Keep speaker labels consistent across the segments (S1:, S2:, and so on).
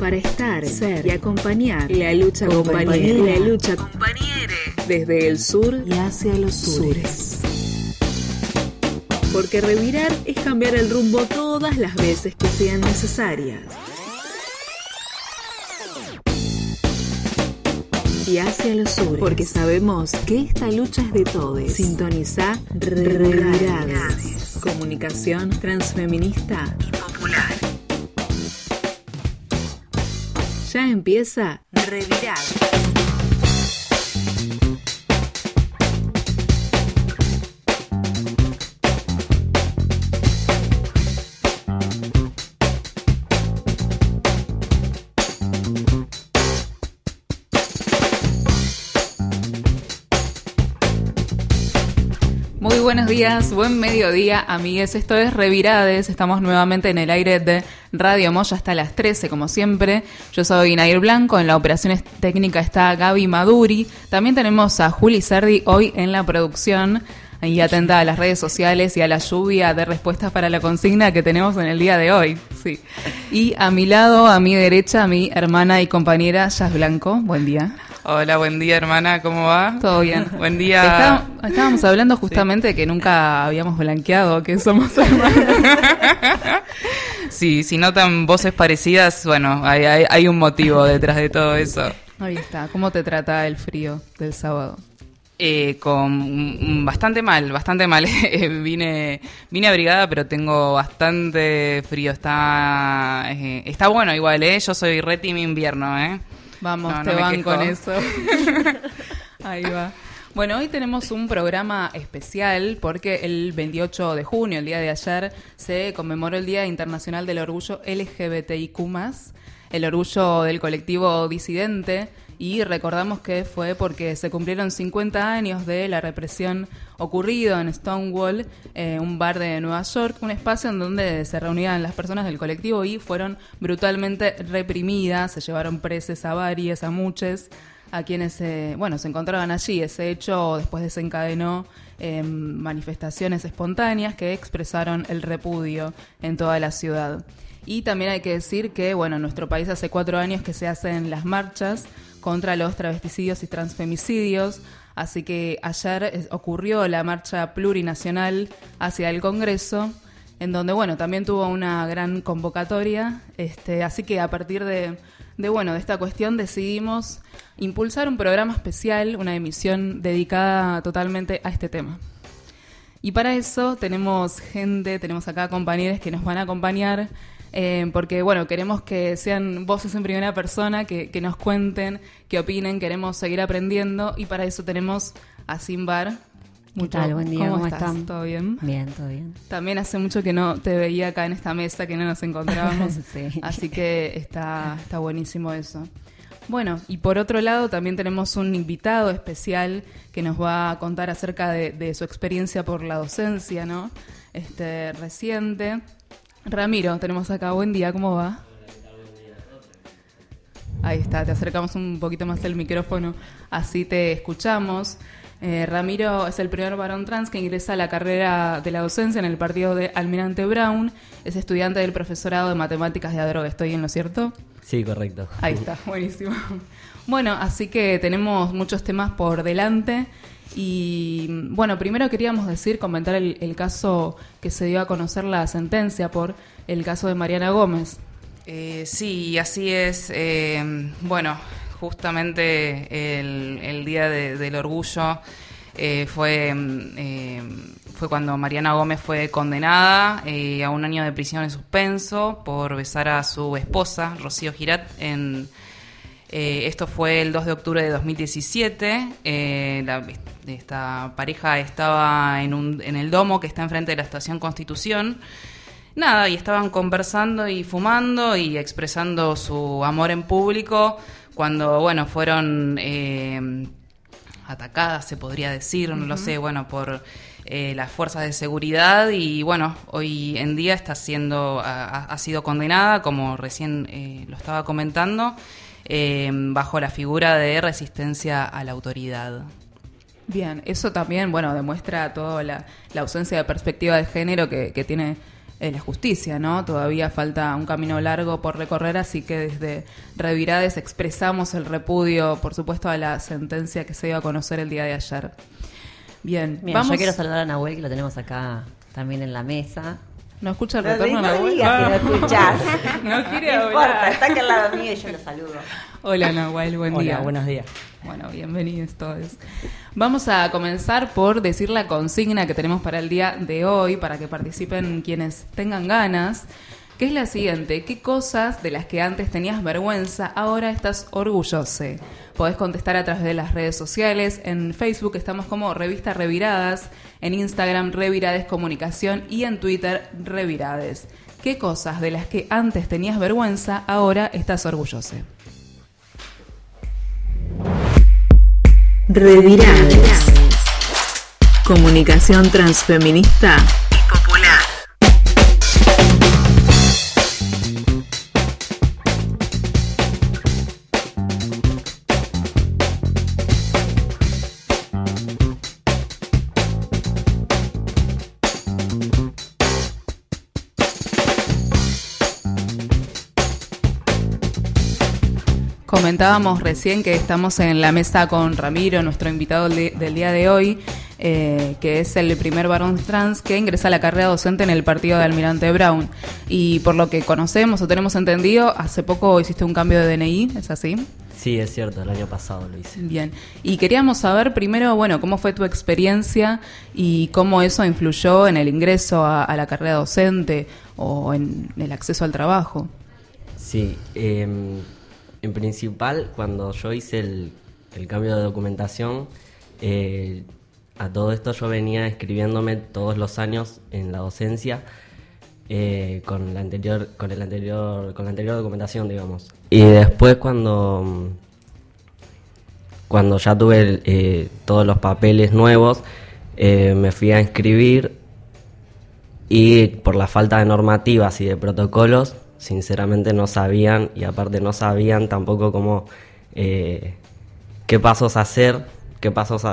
S1: para estar, ser y acompañar la lucha compañera. La lucha compañere. Desde el sur y hacia los sures. Porque revirar es cambiar el rumbo todas las veces que sean necesarias. Y hacia los sures, porque sabemos que esta lucha es de todos. Sintoniza Revirades. Comunicación transfeminista y popular. Ya empieza Revirades.
S2: Muy buenos días, buen mediodía, amigues. Esto es Revirades. Estamos nuevamente en el aire de Radio Moya hasta las 13, como siempre. Yo soy Nair Blanco, en la operación técnica está Gaby Maduri. También tenemos a Juli Cerdi hoy en la producción y atenta a las redes sociales y a la lluvia de respuestas para la consigna que tenemos en el día de hoy. Sí. Y a mi lado, a mi derecha, mi hermana y compañera Jazz Blanco. Buen día.
S3: Hola, buen día, hermana, ¿cómo va?
S2: Todo bien.
S3: Buen día.
S2: Estábamos hablando justamente de que nunca habíamos blanqueado que somos hermanas.
S3: Sí, si notan voces parecidas, bueno, hay un motivo detrás de todo eso.
S2: Ahí está. ¿Cómo te trata el frío del sábado?
S3: Con bastante mal. Vine abrigada, pero tengo bastante frío. Está bueno igual, Yo soy re team invierno,
S2: Vamos,
S3: no
S2: te
S3: me
S2: van
S3: quejo.
S2: con eso. Ahí va. Bueno, hoy tenemos un programa especial porque el 28 de junio, el día de ayer, se conmemoró el Día Internacional del Orgullo LGBTIQ+, el orgullo del colectivo disidente, y recordamos que fue porque se cumplieron 50 años de la represión ocurrida en Stonewall, un bar de Nueva York, un espacio en donde se reunían las personas del colectivo y fueron brutalmente reprimidas. Se llevaron preses a varias, a muchos, a quienes se encontraban allí. Ese hecho después desencadenó manifestaciones espontáneas que expresaron el repudio en toda la ciudad. Y también hay que decir que, en nuestro país hace 4 años que se hacen las marchas contra los travesticidios y transfemicidios, así que ayer ocurrió la marcha plurinacional hacia el Congreso, en donde, también tuvo una gran convocatoria, así que a partir de esta cuestión decidimos impulsar un programa especial, una emisión dedicada totalmente a este tema. Y para eso tenemos acá compañeros que nos van a acompañar, porque queremos que sean voces en primera persona, que nos cuenten, que opinen, queremos seguir aprendiendo, y para eso tenemos a Simbar.
S4: ¿Qué tal? Buen día, ¿cómo están?
S2: ¿Todo bien?
S4: Bien, todo bien.
S2: También hace mucho que no te veía acá en esta mesa, que no nos encontrábamos,
S4: Sí.
S2: Así que está buenísimo eso. Bueno, y por otro lado también tenemos un invitado especial que nos va a contar acerca de su experiencia por la docencia, ¿no? Reciente. Ramiro, tenemos acá. Buen día, ¿cómo va? Ahí está, te acercamos un poquito más el micrófono, así te escuchamos. Ramiro es el primer varón trans que ingresa a la carrera de la docencia en el partido de Almirante Brown. Es estudiante del profesorado de matemáticas de Adrogué. ¿Estoy bien, lo cierto?
S5: Sí, correcto.
S2: Ahí está, buenísimo. Bueno, así que tenemos muchos temas por delante. Y primero queríamos comentar el caso que se dio a conocer, la sentencia por el caso de Mariana Gómez.
S3: Sí, así es. Justamente el Día del Orgullo fue cuando Mariana Gómez fue condenada a 1 año de prisión en suspenso por besar a su esposa, Rocío Girat, esto fue el 2 de octubre de 2017. Esta pareja estaba en el domo que está enfrente de la Estación Constitución. Y estaban conversando y fumando y expresando su amor en público cuando, fueron atacadas, se podría decir, no lo sé, por las fuerzas de seguridad, y hoy en día ha sido condenada, como recién lo estaba comentando, bajo la figura de resistencia a la autoridad.
S2: Bien, eso también, demuestra toda la ausencia de perspectiva de género que tiene la justicia, ¿no? Todavía falta un camino largo por recorrer, así que desde Revirades expresamos el repudio, por supuesto, a la sentencia que se dio a conocer el día de ayer. Bien, vamos.
S4: Yo quiero saludar a Nahuel, que lo tenemos acá también en la mesa.
S2: ¿No escucha el retorno,
S4: Nahuel?
S2: Nahuel?
S4: No digas que no escuchás.
S2: No quiere
S4: No
S2: hablar.
S4: importa, está acá al lado mío y yo lo saludo.
S2: Hola, Nahuel, buen día.
S5: Hola, buenos días.
S2: Bueno, bienvenidos todos. Vamos a comenzar por decir la consigna que tenemos para el día de hoy, para que participen quienes tengan ganas, que es la siguiente: ¿qué cosas de las que antes tenías vergüenza ahora estás orgulloso? Podés contestar a través de las redes sociales. En Facebook estamos como Revista Reviradas, en Instagram Revirades Comunicación y en Twitter Revirades. ¿Qué cosas de las que antes tenías vergüenza ahora estás orgulloso?
S1: Revirades. Comunicación transfeminista y popular.
S2: Comentábamos recién que estamos en la mesa con Ramiro, nuestro invitado del día de hoy, que es el primer varón trans que ingresa a la carrera docente en el partido de Almirante Brown. Y por lo que conocemos o tenemos entendido, hace poco hiciste un cambio de DNI, ¿es así?
S5: Sí, es cierto, el año pasado lo hice.
S2: Bien, y queríamos saber primero, bueno, cómo fue tu experiencia y cómo eso influyó en el ingreso a la carrera docente o en el acceso al trabajo.
S5: Sí, en principal, cuando yo hice el cambio de documentación, a todo esto yo venía escribiéndome todos los años en la docencia con la anterior documentación, digamos. Y después cuando ya tuve todos los papeles nuevos, me fui a inscribir y por la falta de normativas y de protocolos, sinceramente no sabían, y aparte no sabían tampoco cómo, qué pasos hacer, qué pasos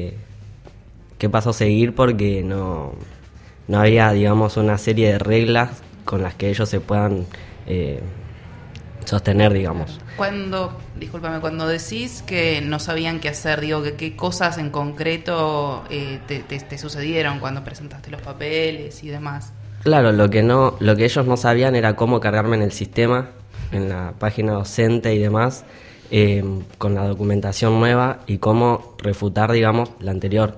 S5: seguir, porque no había, digamos, una serie de reglas con las que ellos se puedan sostener, digamos.
S3: Cuando decís que no sabían qué hacer, digo, ¿qué cosas en concreto te sucedieron cuando presentaste los papeles y demás?
S5: Claro, lo que ellos no sabían era cómo cargarme en el sistema, en la página docente y demás, con la documentación nueva, y cómo refutar, digamos, la anterior.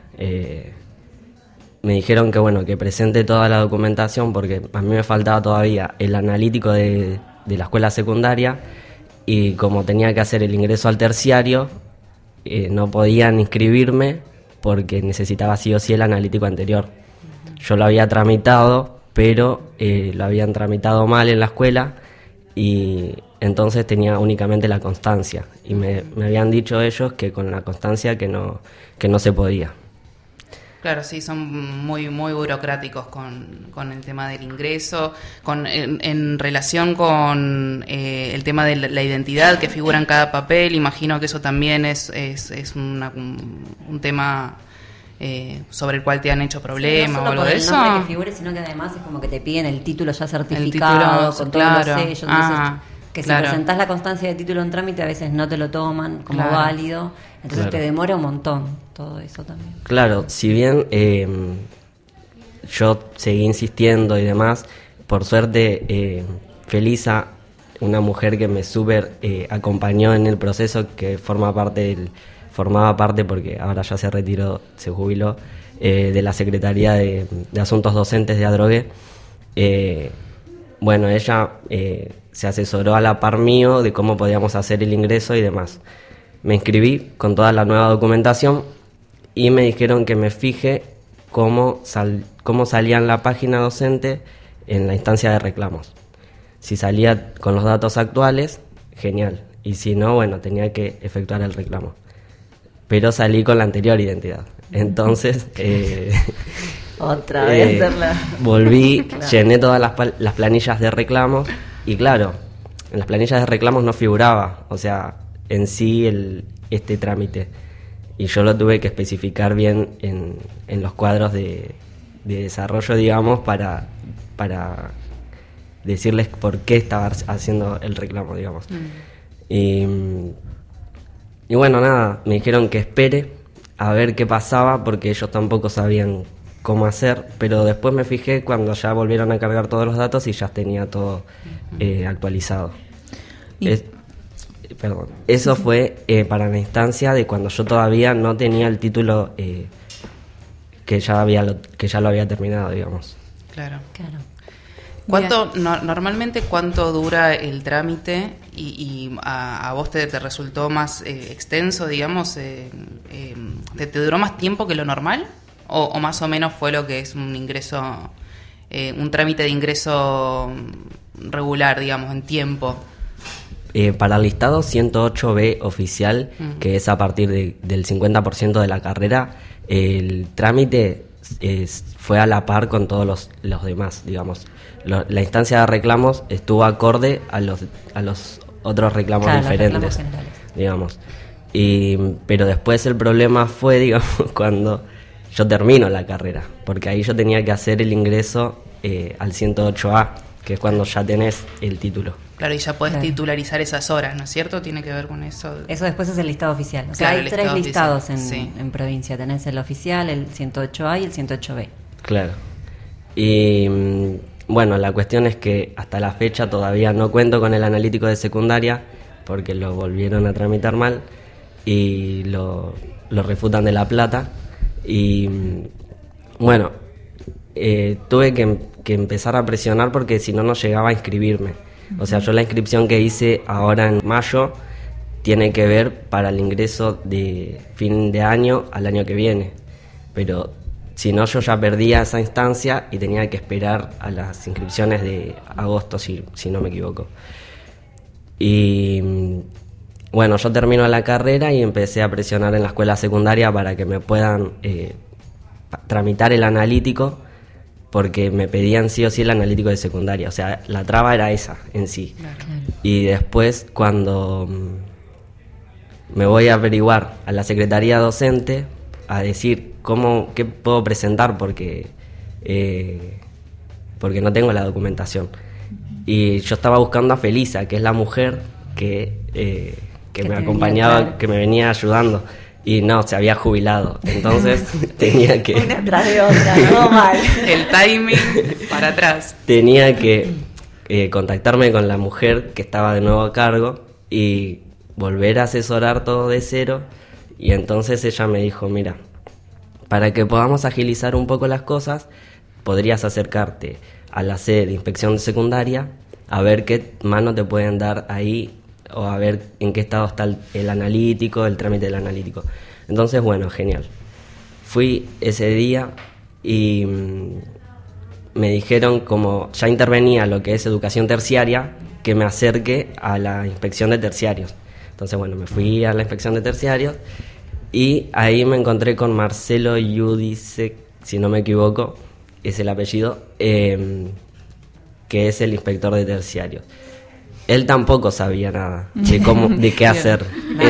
S5: Me dijeron que presente toda la documentación, porque a mí me faltaba todavía el analítico de la escuela secundaria, y como tenía que hacer el ingreso al terciario, no podían inscribirme porque necesitaba sí o sí el analítico anterior. Yo lo había tramitado, pero lo habían tramitado mal en la escuela, y entonces tenía únicamente la constancia. Y me habían dicho ellos que con la constancia que no se podía.
S3: Claro, sí, son muy muy burocráticos con el tema del ingreso, en relación con el tema de la identidad que figura en cada papel. Imagino que eso también es un tema sobre el cual te han hecho problema,
S4: sí, no
S3: o algo de eso.
S4: No solo por el nombre que figure, sino que además es como que te piden el título ya certificado, con
S3: claro.
S4: todos los sellos. Entonces, que si presentás la constancia de título en trámite, a veces no te lo toman como válido. Entonces te demora un montón todo eso también.
S5: Claro, si bien yo seguí insistiendo y demás, por suerte Felisa, una mujer que me súper acompañó en el proceso, que formaba parte porque ahora ya se retiró, se jubiló, de la Secretaría de Asuntos Docentes de Adrogué. Ella se asesoró a la par mío de cómo podíamos hacer el ingreso y demás. Me inscribí con toda la nueva documentación y me dijeron que me fije cómo salía en la página docente en la instancia de reclamos. Si salía con los datos actuales, genial. Y si no, tenía que efectuar el reclamo. Pero salí con la anterior identidad. Entonces,
S4: otra vez
S5: volví, claro. Llené todas las planillas de reclamos, y claro, en las planillas de reclamos no figuraba, o sea, en sí este trámite. Y yo lo tuve que especificar bien en los cuadros de desarrollo, digamos, para para decirles por qué estaba haciendo el reclamo, digamos. Y bueno, nada, me dijeron que espere a ver qué pasaba porque ellos tampoco sabían cómo hacer, pero después me fijé cuando ya volvieron a cargar todos los datos y ya tenía todo actualizado. Perdón, eso fue para la instancia de cuando yo todavía no tenía el título que ya lo había terminado, digamos.
S3: Claro. Normalmente cuánto dura el trámite y a vos te resultó más extenso, digamos, te duró más tiempo que lo normal o más o menos fue lo que es un ingreso, un trámite de ingreso regular, digamos, en tiempo?
S5: Para el listado 108B oficial, que es a partir del 50% de la carrera, el trámite fue a la par con todos los demás, digamos. La instancia de reclamos estuvo acorde a los otros reclamos diferentes, digamos. Pero después el problema fue, digamos, cuando yo termino la carrera, porque ahí yo tenía que hacer el ingreso al 108A, que es cuando ya tenés el título.
S3: Claro, y ya podés titularizar esas horas, ¿no es cierto? Tiene que ver con eso.
S4: Eso después es el listado oficial. O sea, hay 3 listados en provincia. Tenés el oficial, el 108A y el 108B.
S5: Claro. Y bueno, la cuestión es que hasta la fecha todavía no cuento con el analítico de secundaria porque lo volvieron a tramitar mal y lo refutan de La Plata. Y bueno, tuve que empezar a presionar porque si no, no llegaba a inscribirme. O sea, yo la inscripción que hice ahora en mayo tiene que ver para el ingreso de fin de año al año que viene. Pero si no, yo ya perdía esa instancia y tenía que esperar a las inscripciones de agosto, si no me equivoco. Y bueno, yo termino la carrera y empecé a presionar en la escuela secundaria para que me puedan tramitar el analítico, porque me pedían sí o sí el analítico de secundaria. O sea, la traba era esa en sí. Claro. Y después, cuando me voy a averiguar a la secretaría docente, a decir qué puedo presentar, porque no tengo la documentación. Y yo estaba buscando a Felisa, que es la mujer que me acompañaba, que me venía ayudando. Y no, se había jubilado, entonces tenía que...
S4: Una tras de otra, no mal.
S3: El timing para atrás.
S5: Tenía que contactarme con la mujer que estaba de nuevo a cargo y volver a asesorar todo de cero. Y entonces ella me dijo, mira, para que podamos agilizar un poco las cosas, podrías acercarte a la sede de inspección de secundaria a ver qué mano te pueden dar ahí, o a ver en qué estado está el analítico, el trámite del analítico. Entonces, bueno, genial. Fui ese día y me dijeron, como ya intervenía lo que es educación terciaria, que me acerque a la inspección de terciarios. Entonces, bueno, me fui a la inspección de terciarios y ahí me encontré con Marcelo Yudice, si no me equivoco, es el apellido, que es el inspector de terciarios. Él tampoco sabía nada de qué hacer.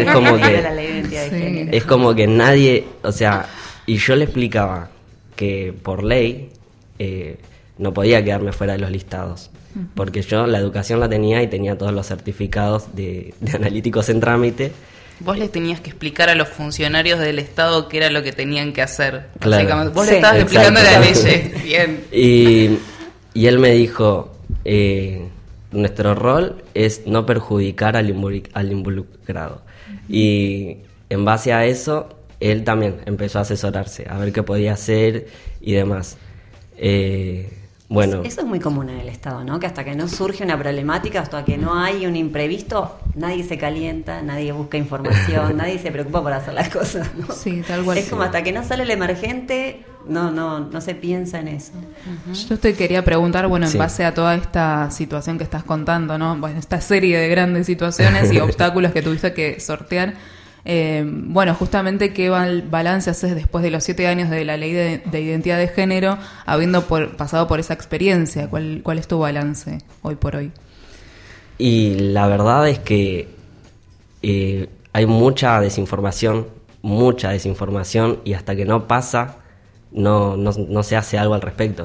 S5: Es como que nadie, o sea, y yo le explicaba que por ley no podía quedarme fuera de los listados, porque yo la educación la tenía y tenía todos los certificados de analíticos en trámite.
S3: Vos les tenías que explicar a los funcionarios del Estado qué era lo que tenían que hacer.
S5: Claro.
S3: Vos le estabas explicando las leyes. Bien.
S5: Y él me dijo... nuestro rol es no perjudicar al involucrado. Y en base a eso, él también empezó a asesorarse, a ver qué podía hacer y demás. Bueno.
S4: Eso es muy común en el Estado, ¿no? Que hasta que no surge una problemática, hasta que no hay un imprevisto, nadie se calienta, nadie busca información, nadie se preocupa por hacer las cosas, ¿no?
S2: Sí, tal cual.
S4: Es como hasta que no sale el emergente, no se piensa en eso.
S2: Yo te quería preguntar, bueno, en
S5: sí,
S2: base a toda esta situación que estás contando, ¿no? Bueno, esta serie de grandes situaciones y obstáculos que tuviste que sortear, bueno, justamente qué balance haces después de los 7 años de la ley de identidad de género, habiendo pasado por esa experiencia. ¿Cuál es tu balance hoy por hoy?
S5: Y la verdad es que hay mucha desinformación, y hasta que no pasa, no se hace algo al respecto.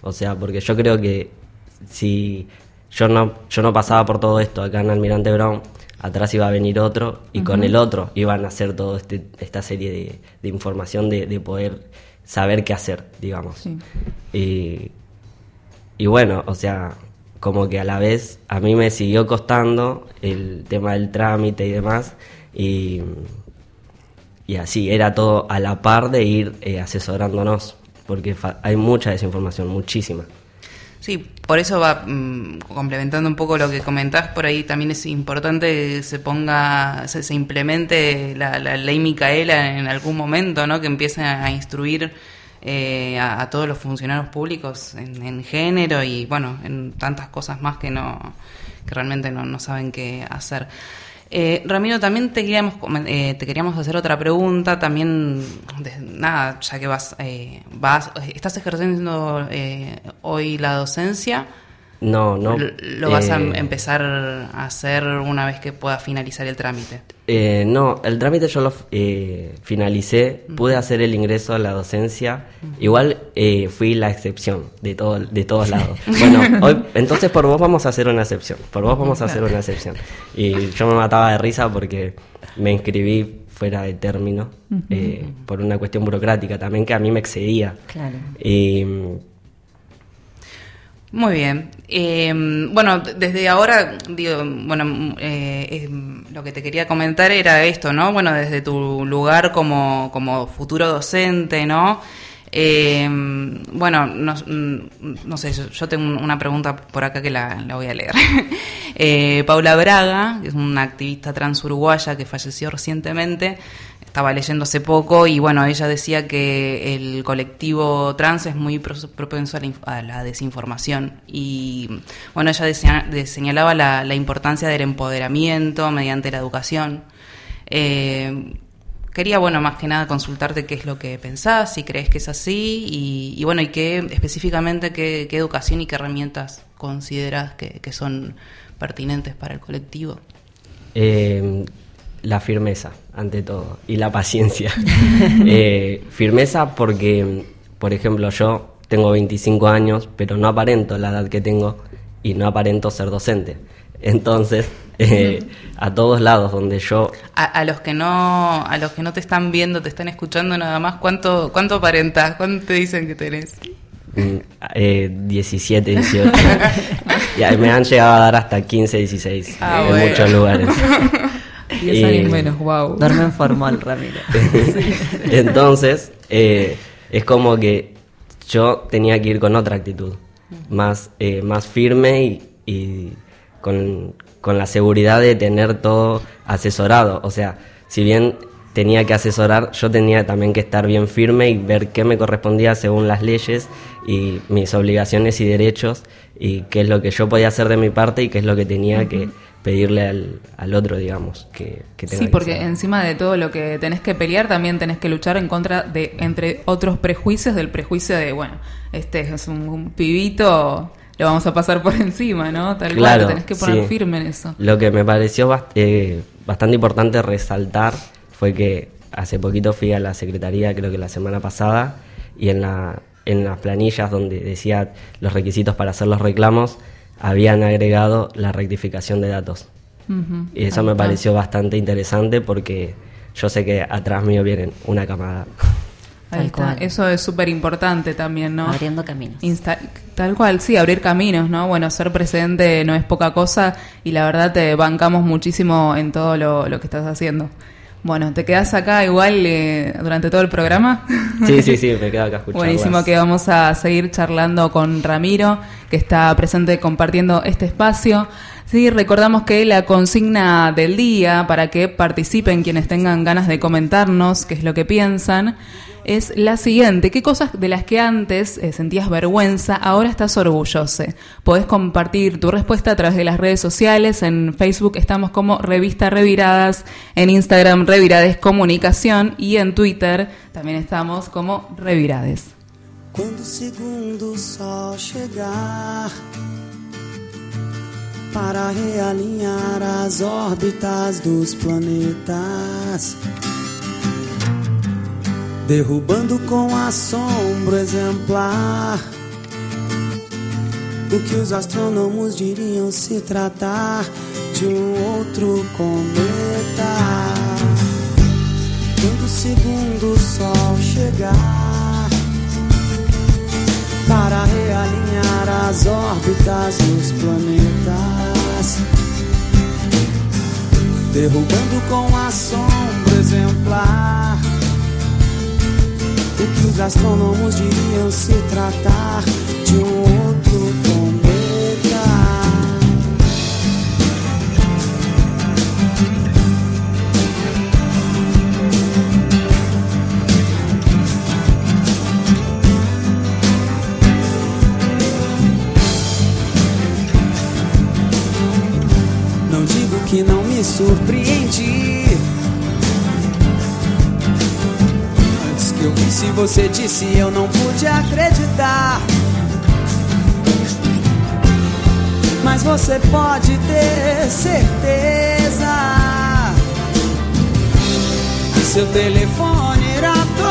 S5: O sea, porque yo creo que si yo no pasaba por todo esto acá en Almirante Brown, atrás iba a venir otro y con el otro iban a hacer toda esta serie de información de poder saber qué hacer, digamos. Sí. Y bueno, o sea, como que a la vez a mí me siguió costando el tema del trámite y demás, y así era todo a la par de ir asesorándonos, porque hay mucha desinformación, muchísima.
S3: Sí, por eso va complementando un poco lo que comentás, por ahí también es importante que se implemente la ley Micaela en algún momento, ¿no? Que empiece a instruir a todos los funcionarios públicos en género y bueno, en tantas cosas más que realmente no saben qué hacer. Ramiro, también te queríamos hacer otra pregunta, también, ya que ¿estás ejerciendo hoy la docencia?
S5: No.
S3: ¿Lo vas a empezar a hacer una vez que puedas finalizar el trámite?
S5: No, el trámite yo lo finalicé, pude hacer el ingreso a la docencia, igual fui la excepción de todos lados. Bueno, hoy, entonces por vos vamos a hacer una excepción, Y yo me mataba de risa porque me inscribí fuera de término, por una cuestión burocrática también que a mí me excedía.
S4: Claro.
S3: Muy bien. Bueno, desde ahora, lo que te quería comentar era esto, ¿no? Bueno, desde tu lugar como futuro docente, ¿no? Bueno, no sé, yo tengo una pregunta por acá que la voy a leer. Paula Braga, que es una activista trans uruguaya que falleció recientemente, estaba leyendo hace poco y bueno, ella decía que el colectivo trans es muy propenso a la desinformación y bueno, ella señalaba la importancia del empoderamiento mediante la educación. Quería, bueno, más que nada consultarte qué es lo que pensás, si crees que es así y bueno, y qué específicamente qué educación y qué herramientas consideras que son pertinentes para el colectivo.
S5: La firmeza, ante todo, y la paciencia. Firmeza porque, por ejemplo, yo tengo 25 años, pero no aparento la edad que tengo y no aparento ser docente. Entonces, a todos lados donde yo...
S3: A los que no te están viendo, te están escuchando nada más, ¿cuánto aparentás? ¿Cuánto te dicen que tenés?
S5: 17, 18. Ya, me han llegado a dar hasta 15, 16 en
S3: bueno.
S5: Muchos lugares.
S2: 10 años menos, wow.
S4: Duerme en formal, Ramiro.
S5: Entonces, es como que yo tenía que ir con otra actitud, más firme y con la seguridad de tener todo asesorado. O sea, si bien tenía que asesorar, yo tenía también que estar bien firme y ver qué me correspondía según las leyes y mis obligaciones y derechos y qué es lo que yo podía hacer de mi parte y qué es lo que tenía que pedirle al otro, digamos, que tenga.
S2: Sí, porque encima de todo lo que tenés que pelear, también tenés que luchar en contra de, entre otros prejuicios, del prejuicio de, bueno, este es un pibito, lo vamos a pasar por encima, ¿no? Tal
S5: claro,
S2: cual, tenés que poner firme en eso.
S5: Lo que me pareció bastante importante resaltar fue que hace poquito fui a la secretaría, creo que la semana pasada, y en las planillas donde decía los requisitos para hacer los reclamos, habían agregado la rectificación de datos. Y eso me pareció bastante interesante porque yo sé que atrás mío vienen una camada.
S2: Ahí está. Eso es súper importante también, ¿no?
S4: Abriendo caminos.
S2: Tal cual, sí, abrir caminos, ¿no? Bueno, ser presente no es poca cosa y la verdad te bancamos muchísimo en todo lo que estás haciendo. Bueno, ¿te quedás acá igual durante todo el programa?
S5: Sí, me quedo acá escuchando.
S2: Buenísimo, que vamos a seguir charlando con Ramiro, que está presente compartiendo este espacio. Sí, recordamos que la consigna del día, para que participen quienes tengan ganas de comentarnos qué es lo que piensan, es la siguiente. ¿Qué cosas de las que antes sentías vergüenza, ahora estás orgulloso? Podés compartir tu respuesta a través de las redes sociales. En Facebook estamos como Revista Reviradas, en Instagram Revirades Comunicación y en Twitter también estamos como Revirades.
S6: Quando o segundo sol chegar para realinhar as órbitas dos planetas, derrubando com assombro exemplar o que os astrônomos diriam se tratar de outro cometa. Quando o segundo sol chegar para realinhar as órbitas dos planetas, derrubando com a sombra exemplar o que os astrônomos diriam se tratar de outro cometa. Não digo que não me surpreendi. Antes que eu visse você disse, eu não pude acreditar. Mas você pode ter certeza que seu telefone irá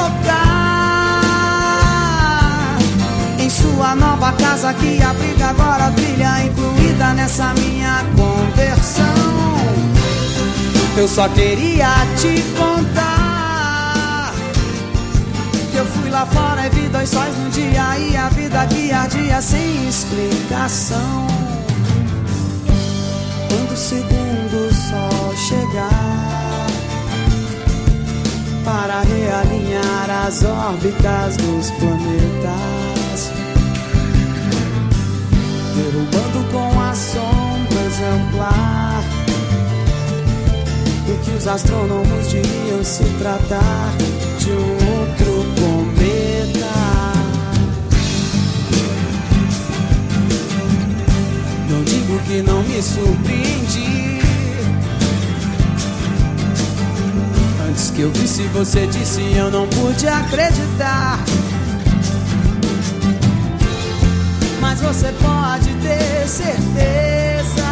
S6: tocar em sua nova casa que abriga agora a trilha incluída nessa minha conversão. Eu só queria te contar que eu fui lá fora e vi 2 sóis num dia e a vida que ardia sem explicação. Quando o segundo sol chegar para realinhar as órbitas dos planetas, derrubando com a sombra exemplar o que os astrônomos diriam se tratar de outro cometa. Não digo que não me surpreendi. Antes que eu visse você disse, eu não pude acreditar. Mas você pode ter certeza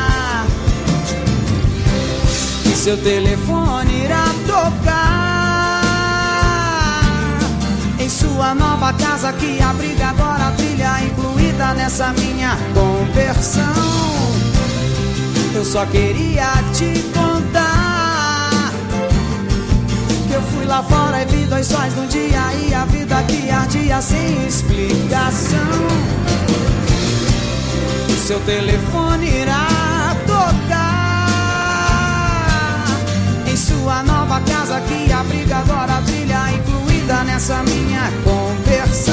S6: que seu telefone irá tocar em sua nova casa que abriga agora a trilha incluída nessa minha conversão. Eu só queria te contar que eu fui lá fora e vi 2 sóis num dia e a vida que ardia sem explicação. O seu telefone irá tocar em sua nova casa que abriga agora a trilha incluída nessa minha conversão.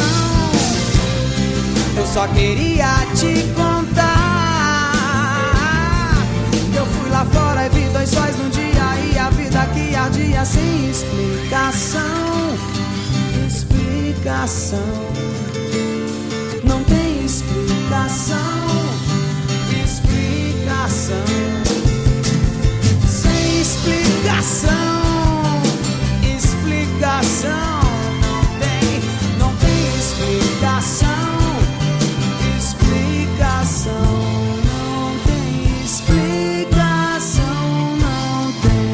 S6: Eu só queria te contar que eu fui lá fora e vi 2 sóis num dia e a vida que ardia sem explicação. Explicação. Não tem explicação. Explicação. Sem explicação. Explicação. Não tem explicação. Explicação. Não tem explicação. Não tem.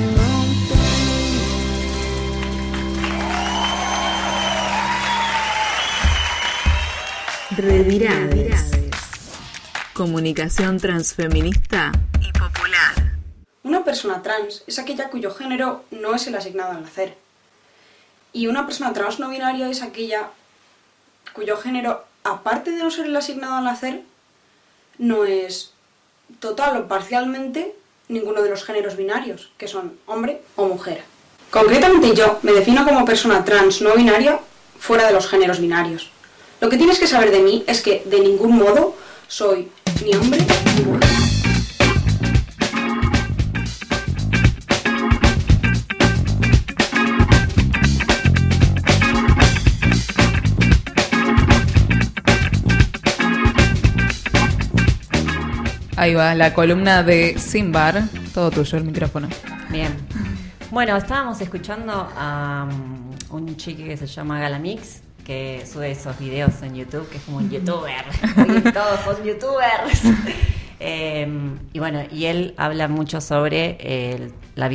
S1: Revirades. Comunicación transfeminista y popular.
S7: Una persona trans es aquella cuyo género no es el asignado al nacer. Y una persona trans no binaria es aquella cuyo género, aparte de no ser el asignado al nacer, no es total o parcialmente ninguno de los géneros binarios, que son hombre o mujer. Concretamente yo me defino como persona trans no binaria fuera de los géneros binarios. Lo que tienes que saber de mí es que de ningún modo soy ni hombre ni mujer.
S2: Ahí va, la columna de Simbar. Todo tuyo el micrófono.
S4: Bien. Bueno, estábamos escuchando a un chico que se llama Galamix, que sube esos videos en YouTube, que es como un youtuber. Hoy todos son youtubers. Y bueno, y él habla mucho sobre la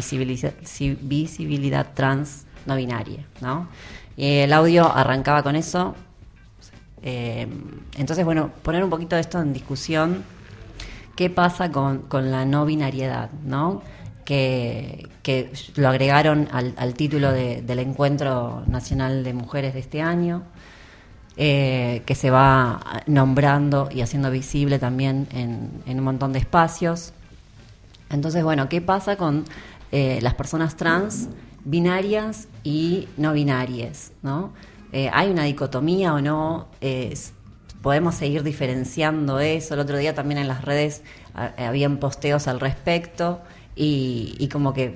S4: visibilidad trans no binaria, ¿no? Y el audio arrancaba con eso. Entonces, bueno, poner un poquito esto en discusión. ¿Qué pasa con la no binariedad, ¿no? Que lo agregaron al título del Encuentro Nacional de Mujeres de este año, que se va nombrando y haciendo visible también en un montón de espacios. Entonces, bueno, ¿qué pasa con las personas trans binarias y no binarias, ¿no? ¿Hay una dicotomía o no? ¿Podemos seguir diferenciando eso? El otro día también en las redes habían posteos al respecto y como que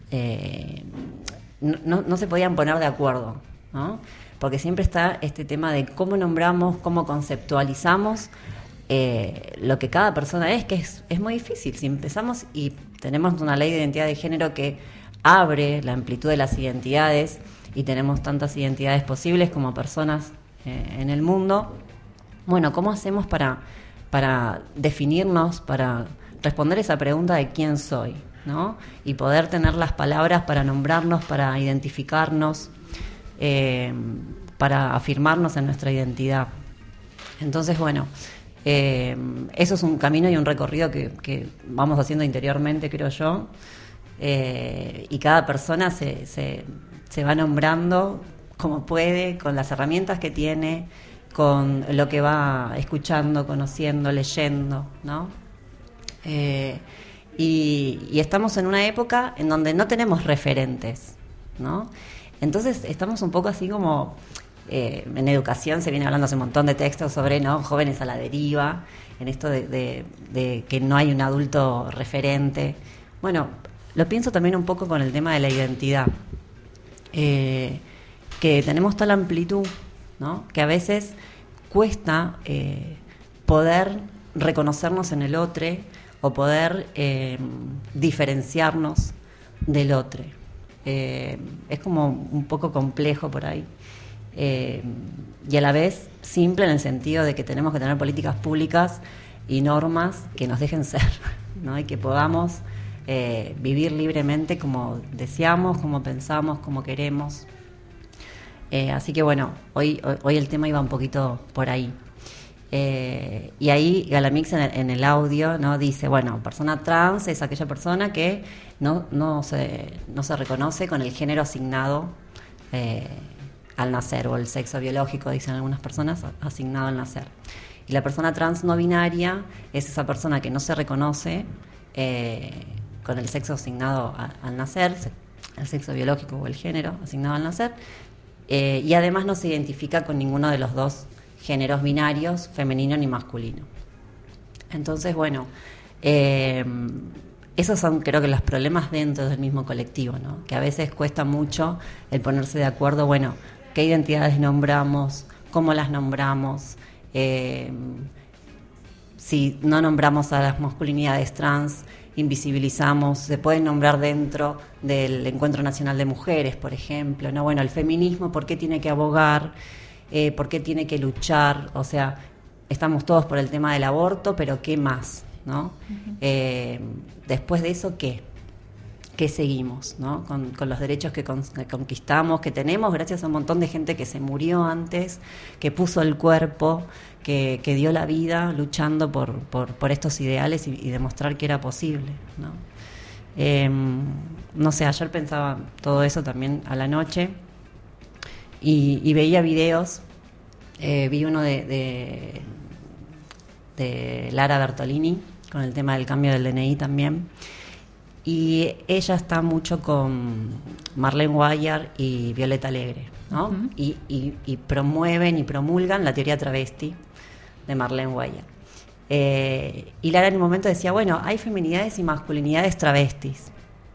S4: no se podían poner de acuerdo, ¿no? Porque siempre está este tema de cómo nombramos, cómo conceptualizamos lo que cada persona es, que es muy difícil. Si empezamos y tenemos una ley de identidad de género que abre la amplitud de las identidades y tenemos tantas identidades posibles como personas en el mundo, bueno, ¿cómo hacemos para definirnos, para responder esa pregunta de quién soy, ¿no? Y poder tener las palabras para nombrarnos, para identificarnos, para afirmarnos en nuestra identidad. Entonces, bueno, eso es un camino y un recorrido que vamos haciendo interiormente, creo yo, y cada persona se va nombrando como puede, con las herramientas que tiene, con lo que va escuchando, conociendo, leyendo, ¿no? Y estamos en una época en donde no tenemos referentes, ¿no? Entonces estamos un poco así como en educación se viene hablando hace un montón de textos sobre, ¿no?, jóvenes a la deriva, en esto de que no hay un adulto referente. Bueno, lo pienso también un poco con el tema de la identidad, que tenemos tal amplitud, ¿no?, que a veces cuesta poder reconocernos en el otro o poder diferenciarnos del otro. Es como un poco complejo por ahí, y a la vez simple en el sentido de que tenemos que tener políticas públicas y normas que nos dejen ser, ¿no?, y que podamos vivir libremente como deseamos, como pensamos, como queremos. Así que bueno, hoy el tema iba un poquito por ahí. Y ahí Galamix en el audio, ¿no?, dice, bueno, persona trans es aquella persona que no se reconoce con el género asignado al nacer, o el sexo biológico, dicen algunas personas, asignado al nacer. Y la persona trans no binaria es esa persona que no se reconoce con el sexo asignado al nacer, el sexo biológico o el género asignado al nacer, y además no se identifica con ninguno de los dos géneros binarios, femenino ni masculino. Entonces, bueno, esos son, creo que, los problemas dentro del mismo colectivo, ¿no?, que a veces cuesta mucho el ponerse de acuerdo, bueno, qué identidades nombramos, cómo las nombramos, si no nombramos a las masculinidades trans, invisibilizamos, se pueden nombrar dentro del Encuentro Nacional de Mujeres, por ejemplo, ¿no? Bueno, el feminismo, ¿por qué tiene que abogar? ¿Por qué tiene que luchar? O sea, estamos todos por el tema del aborto, pero ¿qué más, no? Después de eso, ¿qué seguimos, ¿no? Con los derechos que conquistamos, que tenemos gracias a un montón de gente que se murió antes, que puso el cuerpo, que dio la vida luchando por estos ideales y demostrar que era posible, ¿no? No sé, ayer pensaba todo eso también a la noche y veía videos. Vi uno de Lara Bertolini con el tema del cambio del DNI también, y ella está mucho con Marlene Guayar y Violeta Alegre, ¿no? Uh-huh. Y promueven y promulgan la teoría travesti de Marlene Guayar. Y Lara en un momento decía, bueno, hay feminidades y masculinidades travestis.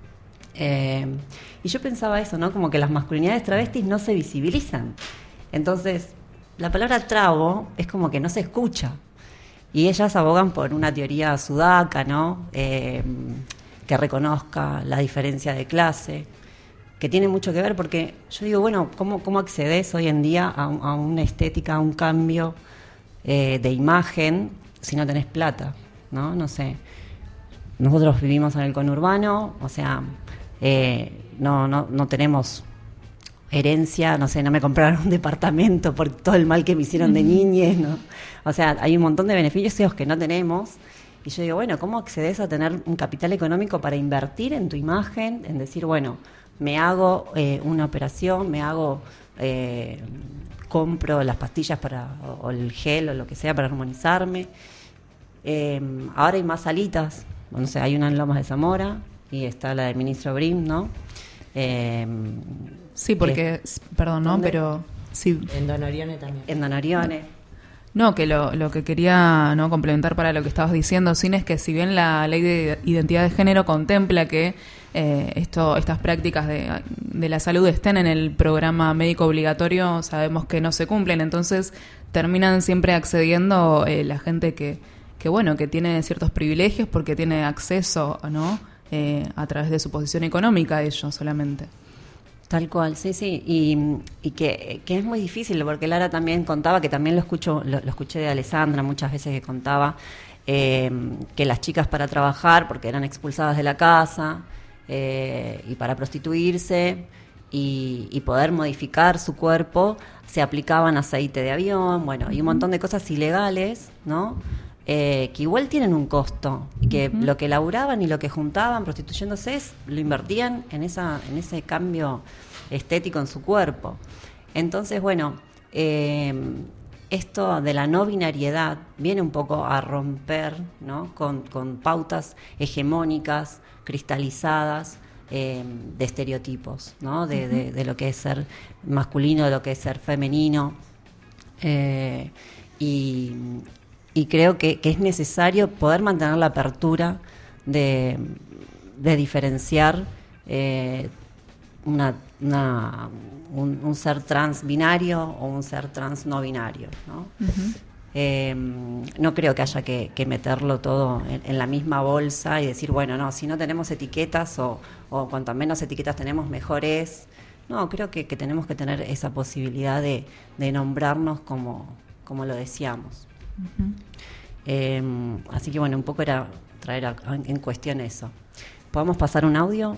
S4: Y yo pensaba eso, ¿no? Como que las masculinidades travestis no se visibilizan. Entonces, la palabra trabo es como que no se escucha. Y ellas abogan por una teoría sudaca, ¿no? Que reconozca la diferencia de clase, que tiene mucho que ver, porque yo digo, bueno, ¿cómo accedes hoy en día a una estética, a un cambio de imagen si no tenés plata, ¿no? No sé. Nosotros vivimos en el conurbano, o sea, no tenemos herencia, no sé, no me compraron un departamento por todo el mal que me hicieron de niñez, ¿no? O sea, hay un montón de beneficios que no tenemos. Y yo digo, bueno, ¿cómo accedes a tener un capital económico para invertir en tu imagen? En decir, bueno, me hago una operación, compro las pastillas o el gel o lo que sea para armonizarme. Ahora hay más salitas, no sé, hay una en Lomas de Zamora y está la del ministro Brim, ¿no?
S2: Sí, porque, perdón, ¿no?
S4: ¿dónde?
S2: Pero sí.
S8: En Don Orione también.
S4: En Don Orione.
S2: No, que lo que quería no complementar para lo que estabas diciendo, Sin, es que si bien la ley de identidad de género contempla que estas prácticas de la salud estén en el programa médico obligatorio, sabemos que no se cumplen, entonces terminan siempre accediendo la gente que tiene ciertos privilegios porque tiene acceso, ¿no? A través de su posición económica ellos solamente.
S4: Tal cual, sí, y que es muy difícil, porque Lara también contaba, que también lo escuché de Alessandra muchas veces, que contaba que las chicas para trabajar, porque eran expulsadas de la casa, y para prostituirse y poder modificar su cuerpo, se aplicaban aceite de avión, bueno, y un montón de cosas ilegales, ¿no? Que igual tienen un costo, y que lo que laburaban y lo que juntaban prostituyéndose lo invertían en ese cambio estético en su cuerpo. Entonces, bueno, esto de la no binariedad viene un poco a romper, ¿no? con pautas hegemónicas, cristalizadas, de estereotipos, ¿no? De lo que es ser masculino, de lo que es ser femenino, y creo que es necesario poder mantener la apertura de diferenciar un ser trans binario o un ser trans no binario, ¿no? No creo que haya que meterlo todo en la misma bolsa y decir, bueno, no, si no tenemos etiquetas o cuanto menos etiquetas tenemos, mejor es. No, creo que tenemos que tener esa posibilidad de nombrarnos como lo deseamos. Así que bueno, un poco era traer en cuestión eso. ¿Podemos pasar un audio?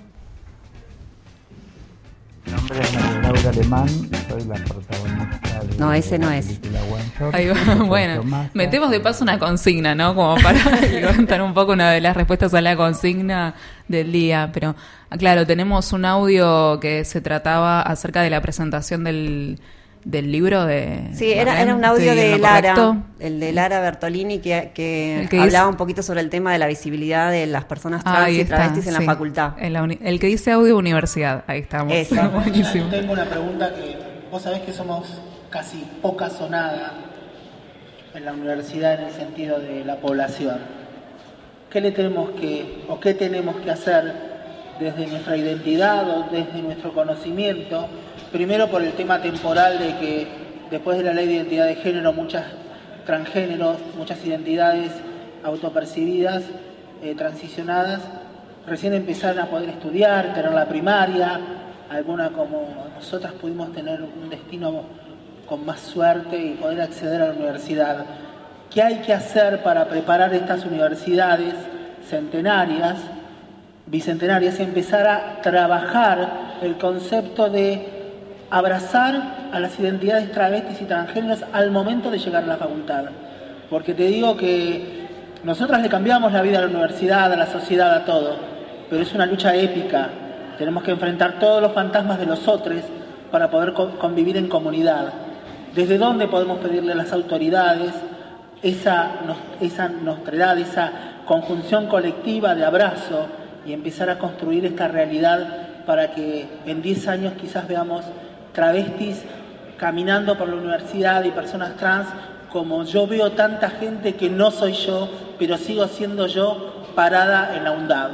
S9: Mi nombre es María Laura Alemán, soy la protagonista de
S4: No, ese no
S9: la
S4: es.
S9: película One Shot.
S2: Ahí va. Bueno, metemos de paso una consigna, ¿no? Como para levantar un poco una de las respuestas a la consigna del día. Pero, claro, tenemos un audio que se trataba acerca de la presentación del libro de...
S4: Sí, era un audio de Lara, el de Lara Bertolini, que hablaba un poquito sobre el tema de la visibilidad de las personas trans y travestis en la facultad.
S2: El que dice audio universidad, ahí estamos.
S4: Eso.
S10: Buenísimo. Tengo una pregunta que vos sabés que somos casi poca sonada en la universidad en el sentido de la población. ¿Qué tenemos que hacer desde nuestra identidad o desde nuestro conocimiento? Primero por el tema temporal de que después de la ley de identidad de género, muchas transgéneros, muchas identidades autopercibidas, transicionadas, recién empezaron a poder estudiar, tener la primaria, algunas como nosotras pudimos tener un destino con más suerte y poder acceder a la universidad. ¿Qué hay que hacer para preparar estas universidades centenarias, bicentenarias, y empezar a trabajar el concepto de abrazar a las identidades travestis y transgéneros al momento de llegar a la facultad? Porque te digo que nosotras le cambiamos la vida a la universidad, a la sociedad, a todo, pero es una lucha épica. Tenemos que enfrentar todos los fantasmas de los otros para poder convivir en comunidad. ¿Desde dónde podemos pedirle a las autoridades esa nostredad, esa conjunción colectiva de abrazo y empezar a construir esta realidad para que en 10 años quizás veamos travestis caminando por la universidad y personas trans, como yo veo tanta gente que no soy yo, pero sigo siendo yo, parada en la UNDAB?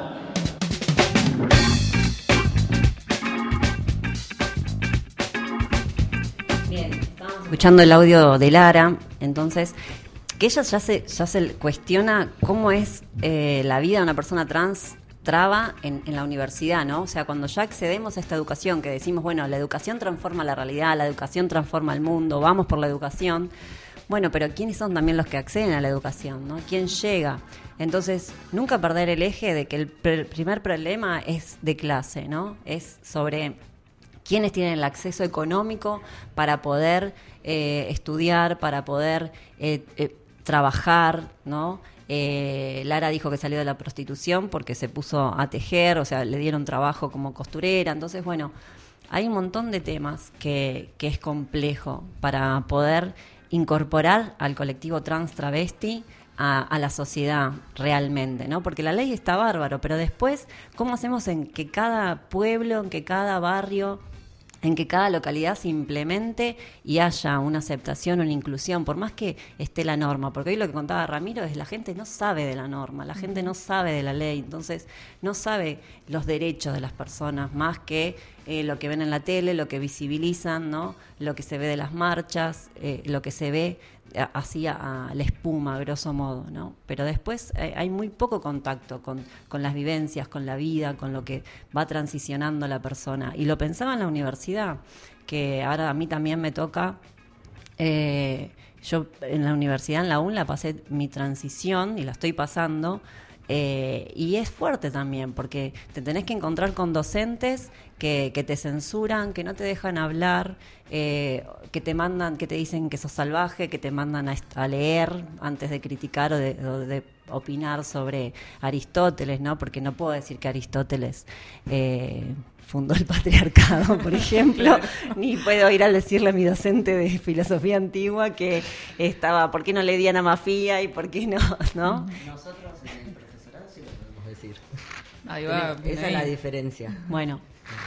S4: Bien, estábamos escuchando el audio de Lara, entonces, que ella ya se cuestiona cómo es la vida de una persona trans traba en la universidad, ¿no? O sea, cuando ya accedemos a esta educación, que decimos, bueno, la educación transforma la realidad, la educación transforma el mundo, vamos por la educación. Bueno, pero ¿quiénes son también los que acceden a la educación, ¿no? ¿Quién llega? Entonces, nunca perder el eje de que el primer problema es de clase, ¿no? Es sobre quiénes tienen el acceso económico para poder estudiar, para poder trabajar, ¿no? Lara dijo que salió de la prostitución porque se puso a tejer, o sea, le dieron trabajo como costurera. Entonces, bueno, hay un montón de temas que es complejo para poder incorporar al colectivo trans travesti a la sociedad realmente, ¿no? Porque la ley está bárbaro, pero después, ¿cómo hacemos en que cada pueblo, en que cada barrio, en que cada localidad se implemente y haya una aceptación, una inclusión, por más que esté la norma? Porque hoy lo que contaba Ramiro es la gente no sabe de la norma, la gente no sabe de la ley, entonces no sabe los derechos de las personas, más que lo que ven en la tele, lo que visibilizan, ¿no? Lo que se ve de las marchas, lo que se ve así a la espuma, grosso modo, ¿no? Pero después hay muy poco contacto con las vivencias, con la vida, con lo que va transicionando la persona. Y lo pensaba en la universidad, que ahora a mí también me toca. Yo en la universidad, en la UNLA, pasé mi transición y la estoy pasando. Y es fuerte también, porque te tenés que encontrar con docentes que te censuran, que no te dejan hablar, que te mandan, que te dicen que sos salvaje, que te mandan a leer antes de criticar o de opinar sobre Aristóteles, ¿no? Porque no puedo decir que Aristóteles fundó el patriarcado, por ejemplo, ni puedo ir a decirle a mi docente de filosofía antigua que estaba, ¿por qué no leían a Mafía y por qué no?
S5: Nosotros en el profesorado sí lo podemos decir.
S2: Ahí va,
S5: Esa es la diferencia.
S4: Bueno,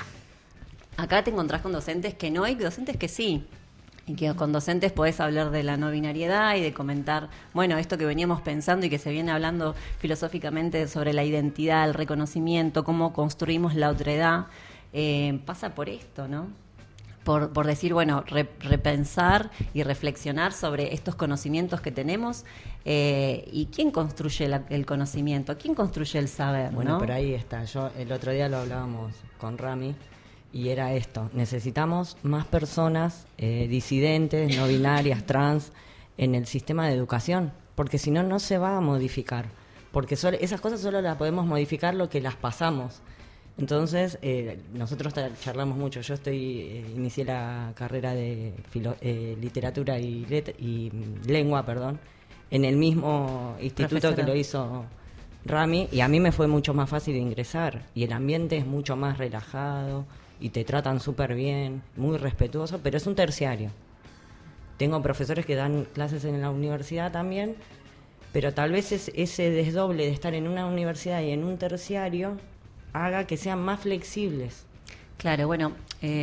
S4: acá te encontrás con docentes que no, y docentes que sí. Y que con docentes podés hablar de la no binariedad y de comentar, bueno, esto que veníamos pensando y que se viene hablando filosóficamente sobre la identidad, el reconocimiento, cómo construimos la otredad, pasa por esto, ¿no? Por decir, bueno, repensar y reflexionar sobre estos conocimientos que tenemos y quién construye el conocimiento, quién construye el saber,
S5: Bueno,
S4: ¿no?
S5: pero ahí está. Yo el otro día lo hablábamos con Rami y era esto. Necesitamos más personas disidentes, no binarias, trans en el sistema de educación, porque si no, no se va a modificar. Porque esas cosas solo las podemos modificar lo que las pasamos. Entonces, nosotros charlamos mucho. Yo inicié la carrera de literatura y lengua, en el mismo instituto que lo hizo Rami, y a mí me fue mucho más fácil ingresar. Y el ambiente es mucho más relajado y te tratan súper bien, muy respetuoso, pero es un terciario. Tengo profesores que dan clases en la universidad también, pero tal vez ese desdoble de estar en una universidad y en un terciario haga que sean más flexibles.
S4: Claro, bueno,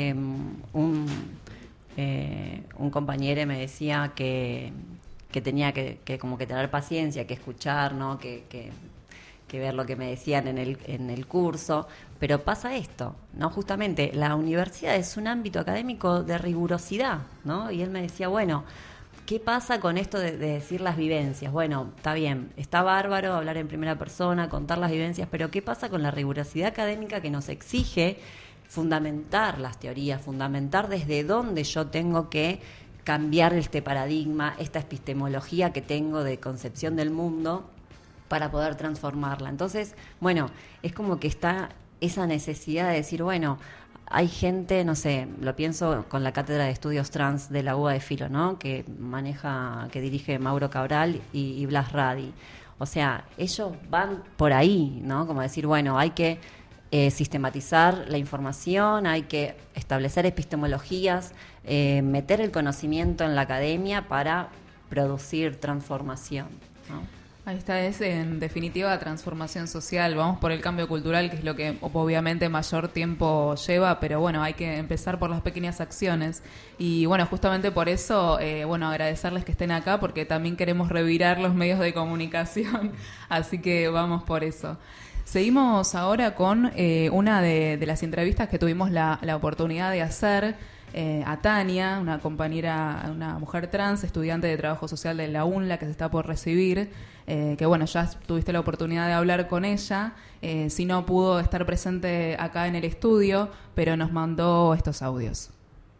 S4: un compañero me decía que tenía que como que tener paciencia, que escuchar, ¿no? Que ver lo que me decían en el curso, pero pasa esto, ¿no? Justamente la universidad es un ámbito académico de rigurosidad, ¿no? Y él me decía, bueno, ¿qué pasa con esto de decir las vivencias? Bueno, está bien, está bárbaro hablar en primera persona, contar las vivencias, pero ¿qué pasa con la rigurosidad académica que nos exige fundamentar las teorías, fundamentar desde dónde yo tengo que cambiar este paradigma, esta epistemología que tengo de concepción del mundo para poder transformarla? Entonces, bueno, es como que está esa necesidad de decir, bueno, hay gente, no sé, lo pienso con la Cátedra de Estudios Trans de la UBA de Filo, ¿no? Que dirige Mauro Cabral y Blas Radi. O sea, ellos van por ahí, ¿no? Como decir, bueno, hay que sistematizar la información, hay que establecer epistemologías, meter el conocimiento en la academia para producir transformación, ¿no?
S2: Ahí está, es en definitiva transformación social. Vamos por el cambio cultural, que es lo que obviamente mayor tiempo lleva, pero bueno, hay que empezar por las pequeñas acciones. Y bueno, justamente por eso, agradecerles que estén acá, porque también queremos revirar los medios de comunicación, así que vamos por eso. Seguimos ahora con una de las entrevistas que tuvimos la oportunidad de hacer a Tania, una compañera, una mujer trans, estudiante de trabajo social de la UNLA, que se está por recibir, que bueno, ya tuviste la oportunidad de hablar con ella, si no pudo estar presente acá en el estudio, pero nos mandó estos audios.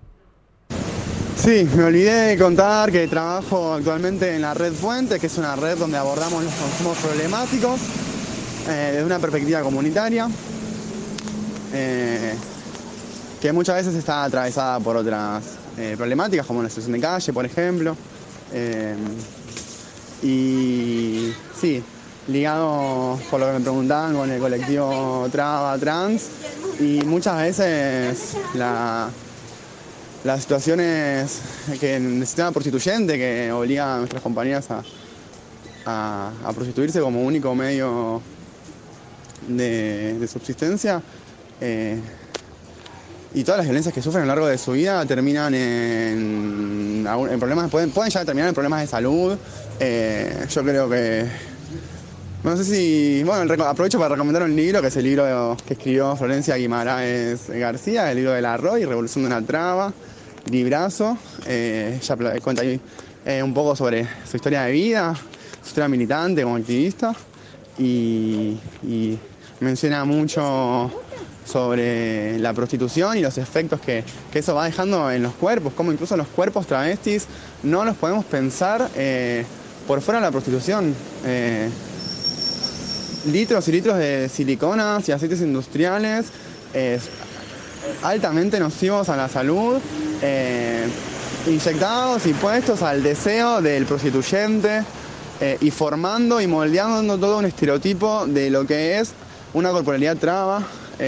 S8: Sí, me olvidé de contar que trabajo actualmente en la Red Fuentes, que es una red donde abordamos los consumos problemáticos desde una perspectiva comunitaria. que muchas veces está atravesada por otras problemáticas, como la situación de calle, por ejemplo. Y sí, ligado, por lo que me preguntaban, con el colectivo Traba Trans, y muchas veces las situaciones que en el sistema prostituyente que obliga a nuestras compañeras a prostituirse como único medio de subsistencia, y todas las violencias que sufren a lo largo de su vida terminan en problemas, pueden ya terminar en problemas de salud. Yo creo que, no sé si, bueno, aprovecho para recomendar un libro, que es el libro que escribió Florencia Guimaraes García, el libro de la Roy, Revolución de una Traba, librazo. Ella cuenta ahí un poco sobre su historia de vida, su historia militante como activista, y menciona mucho sobre la prostitución y los efectos que eso va dejando en los cuerpos, como incluso los cuerpos travestis no los podemos pensar por fuera de la prostitución. Litros y litros de siliconas y aceites industriales altamente nocivos a la salud, inyectados y puestos al deseo del prostituyente, y formando y moldeando todo un estereotipo de lo que es una corporalidad traba.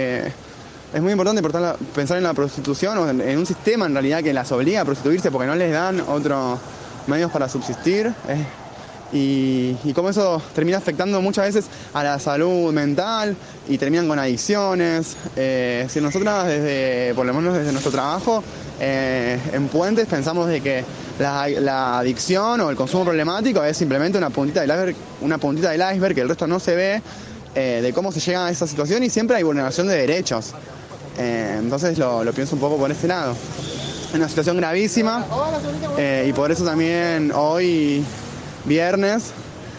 S8: Es muy importante pensar en la prostitución o en un sistema en realidad que las obliga a prostituirse porque no les dan otros medios para subsistir, y cómo eso termina afectando muchas veces a la salud mental y terminan con adicciones. Si nosotras, por lo menos desde nuestro trabajo en Puentes, pensamos de que la adicción o el consumo problemático es simplemente una puntita del iceberg, que el resto no se ve, de cómo se llega a esa situación, y siempre hay vulneración de derechos. Entonces lo pienso un poco por ese lado. Es una situación gravísima, y por eso también hoy, viernes,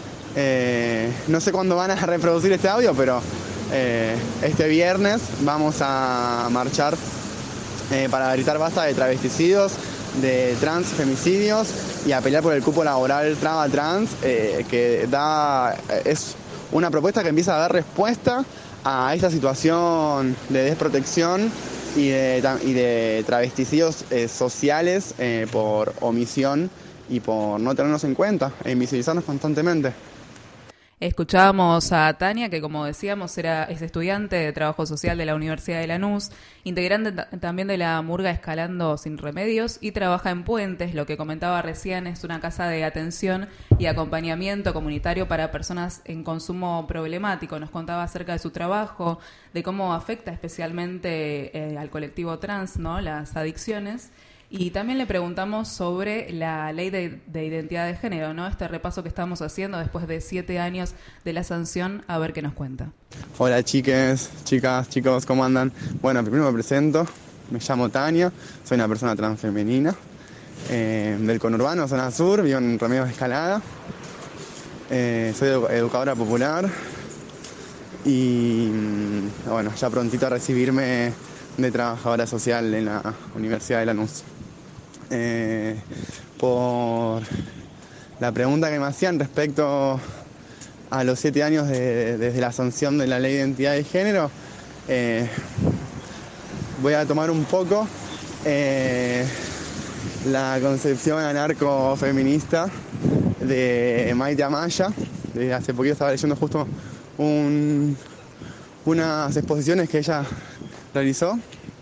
S8: no sé cuándo van a reproducir este audio, pero este viernes vamos a marchar para gritar basta de travesticidios, de transfemicidios, y a pelear por el cupo laboral Traba Trans, que es una propuesta que empieza a dar respuesta a esta situación de desprotección y de travesticidios sociales por omisión y por no tenernos en cuenta e invisibilizarnos constantemente.
S2: Escuchábamos a Tania, que como decíamos es estudiante de Trabajo Social de la Universidad de Lanús, integrante también de la murga Escalando Sin Remedios, y trabaja en Puentes. Lo que comentaba recién es una casa de atención y acompañamiento comunitario para personas en consumo problemático. Nos contaba acerca de su trabajo, de cómo afecta especialmente al colectivo trans, ¿no?, las adicciones. Y también le preguntamos sobre la ley de identidad de género, ¿no? Este repaso que estamos haciendo después de 7 años de la sanción, a ver qué nos cuenta.
S8: Hola chiques, chicas, chicos, ¿cómo andan? Bueno, primero me presento, me llamo Tania, soy una persona transfemenina, del conurbano, zona sur, vivo en Remedios de Escalada, soy educadora popular y bueno, ya prontito a recibirme de trabajadora social en la Universidad de Lanús. Por la pregunta que me hacían respecto a los 7 años desde la sanción de la ley de identidad de género, voy a tomar un poco la concepción anarcofeminista de Maite Amaya. Desde hace poquito estaba leyendo justo unas exposiciones que ella realizó,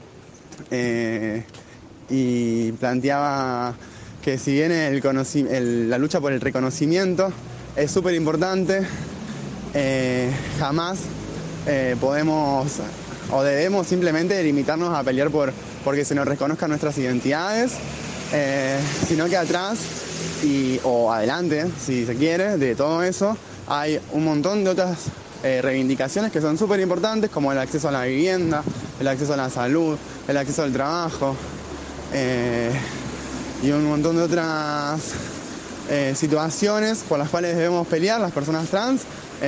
S8: y planteaba que si bien la lucha por el reconocimiento es súper importante, jamás podemos o debemos simplemente limitarnos a pelear porque se nos reconozcan nuestras identidades, sino que atrás o adelante, si se quiere, de todo eso hay un montón de otras reivindicaciones que son súper importantes, como el acceso a la vivienda, el acceso a la salud, el acceso al trabajo, y un montón de otras situaciones por las cuales debemos pelear las personas trans,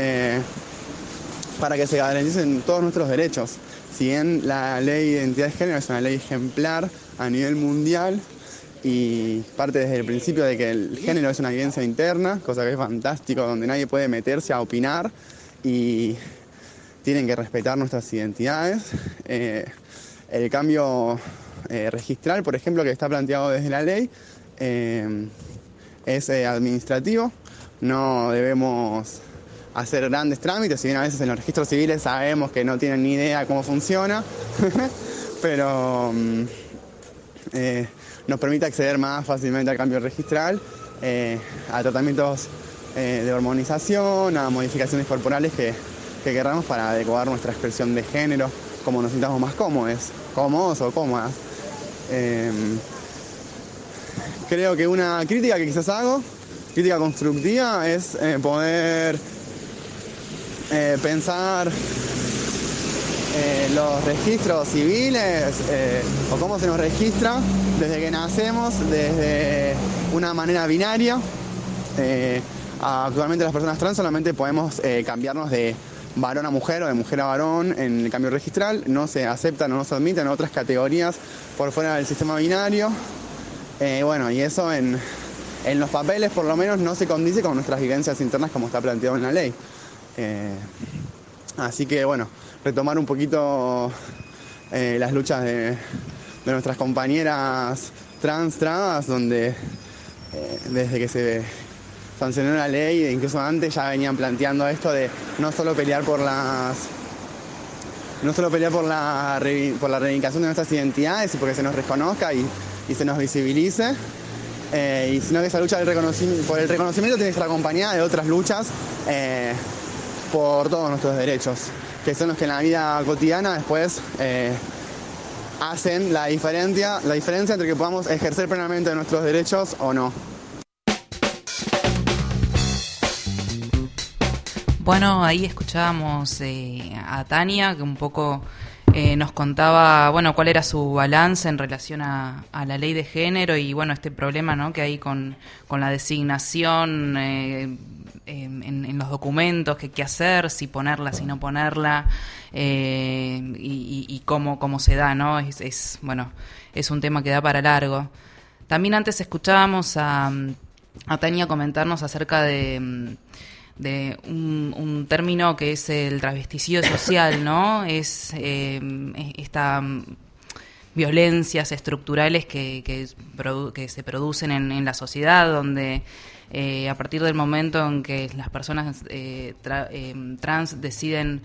S8: para que se garanticen todos nuestros derechos. Si bien la ley de identidad de género es una ley ejemplar a nivel mundial y parte desde el principio de que el género es una vivencia interna, cosa que es fantástico, donde nadie puede meterse a opinar y tienen que respetar nuestras identidades, El cambio registral, por ejemplo, que está planteado desde la ley, es administrativo. No debemos hacer grandes trámites, si bien a veces en los registros civiles sabemos que no tienen ni idea cómo funciona, pero nos permite acceder más fácilmente al cambio registral, a tratamientos de hormonización, a modificaciones corporales que querramos para adecuar nuestra expresión de género, como nos sintamos más cómodos o cómodas. Creo que una crítica que quizás hago, crítica constructiva, es poder pensar los registros civiles o cómo se nos registra desde que nacemos, desde una manera binaria. Actualmente las personas trans solamente podemos cambiarnos de varón a mujer o de mujer a varón en el cambio registral. No se aceptan o no se admiten otras categorías por fuera del sistema binario. Y eso en los papeles por lo menos no se condice con nuestras vivencias internas como está planteado en la ley. Así que retomar un poquito las luchas de nuestras compañeras trans, donde desde que se sancionó la ley, incluso antes ya venían planteando esto de no solo pelear por la reivindicación de nuestras identidades y porque se nos reconozca y se nos visibilice, sino que esa lucha por el reconocimiento tiene que estar acompañada de otras luchas por todos nuestros derechos, que son los que en la vida cotidiana después hacen la diferencia entre que podamos ejercer plenamente nuestros derechos o no.
S3: Bueno, ahí escuchábamos a Tania, que un poco nos contaba, cuál era su balance en relación a la ley de género y, este problema, ¿no?, que hay con la designación en los documentos, qué hacer, si ponerla, si no ponerla, y cómo se da, ¿no? Es un tema que da para largo. También antes escuchábamos a Tania comentarnos acerca de un término que es el travesticidio social, ¿no? Es estas violencias estructurales que se producen en la sociedad, donde a partir del momento en que las personas trans deciden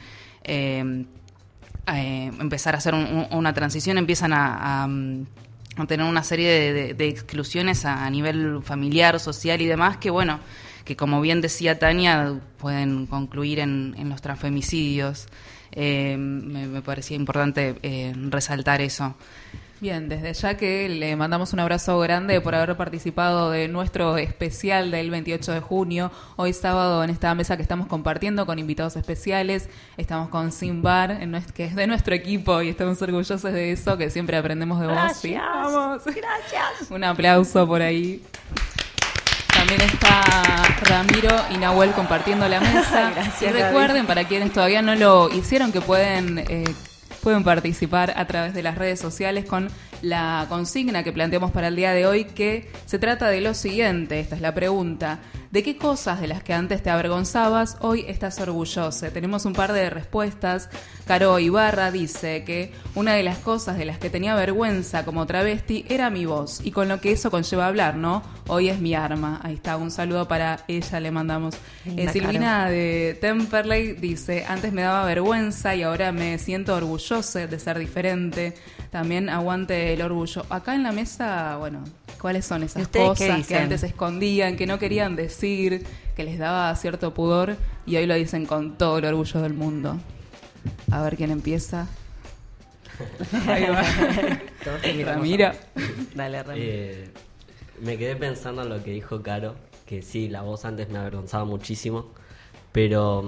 S3: empezar a hacer una transición, empiezan a tener una serie de exclusiones a nivel familiar, social y demás, que como bien decía Tania, pueden concluir en los transfemicidios. Me parecía importante resaltar eso.
S2: Bien, desde ya que le mandamos un abrazo grande por haber participado de nuestro especial del 28 de junio. Hoy sábado en esta mesa que estamos compartiendo con invitados especiales. Estamos con Simbar, que es de nuestro equipo y estamos orgullosos de eso, que siempre aprendemos de vos.
S4: Gracias,
S2: ¿sí? Vamos.
S4: Gracias.
S2: Un aplauso por ahí. También está Ramiro y Nahuel compartiendo la mesa.
S4: Gracias,
S2: y recuerden, para quienes todavía no lo hicieron, que pueden participar a través de las redes sociales con la consigna que planteamos para el día de hoy, que se trata de lo siguiente. Esta es la pregunta: ¿de qué cosas de las que antes te avergonzabas hoy estás orgullosa? Tenemos un par de respuestas. Caro Ibarra dice que una de las cosas de las que tenía vergüenza como travesti era mi voz y con lo que eso conlleva hablar, ¿no? Hoy es mi arma. Ahí está, un saludo para ella, le mandamos. Silvina de Temperley dice: antes me daba vergüenza y ahora me siento orgullosa de ser diferente. También aguante el orgullo. Acá en la mesa, ¿cuáles son esas cosas que antes escondían, que no querían decir, que les daba cierto pudor y hoy lo dicen con todo el orgullo del mundo? A ver quién empieza. Ahí va. Ramiro.
S4: Dale, Ramiro.
S5: Me quedé pensando en lo que dijo Caro, que sí, la voz antes me avergonzaba muchísimo, pero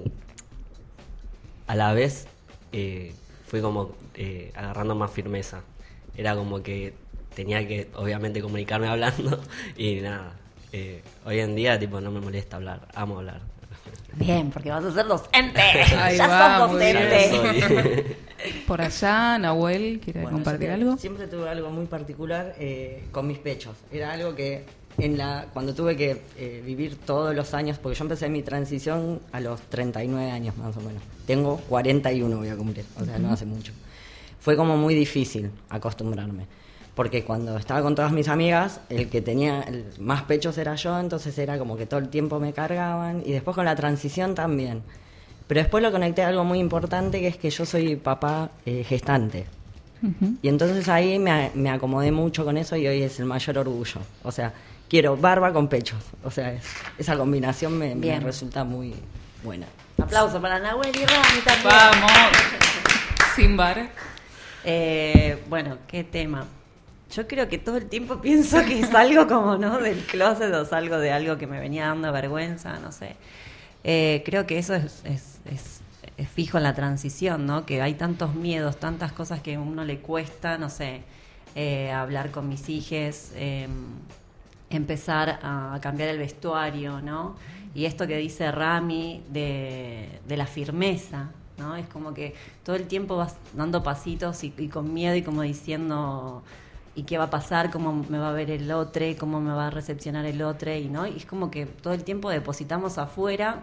S5: a la vez fui como agarrando más firmeza. Era como que tenía que, obviamente, comunicarme hablando y nada. Hoy en día, no me molesta hablar, amo hablar.
S4: Bien, porque vas a ser docente.
S2: Ahí
S4: ya
S2: va,
S4: sos docente.
S2: Por allá, Nahuel, ¿quiere compartir algo?
S11: Siempre tuve algo muy particular con mis pechos. Era algo que cuando tuve que vivir todos los años, porque yo empecé mi transición a los 39 años más o menos. Tengo 41, voy a cumplir, o sea, no hace mucho. fue como muy difícil acostumbrarme. Porque cuando estaba con todas mis amigas, el que tenía más pechos era yo, entonces era como que todo el tiempo me cargaban, y después con la transición también. Pero después lo conecté a algo muy importante, que es que yo soy papá gestante. Uh-huh. Y entonces ahí me acomodé mucho con eso, y hoy es el mayor orgullo. O sea, quiero barba con pechos. O sea, esa combinación me resulta muy buena.
S4: Aplauso para Nahuel y Rami también.
S2: ¡Vamos! Sin bar.
S4: Bueno, qué tema. Yo creo que todo el tiempo pienso que es algo como, ¿no? Del closet, o salgo de algo que me venía dando vergüenza, no sé. Creo que eso es fijo en la transición, ¿no? Que hay tantos miedos, tantas cosas que a uno le cuesta, no sé, hablar con mis hijes, empezar a cambiar el vestuario, ¿no? Y esto que dice Rami de la firmeza, ¿no? Es como que todo el tiempo vas dando pasitos y con miedo, y como diciendo... ¿Y qué va a pasar? ¿Cómo me va a ver el otro? ¿Cómo me va a recepcionar el otro? Y es como que todo el tiempo depositamos afuera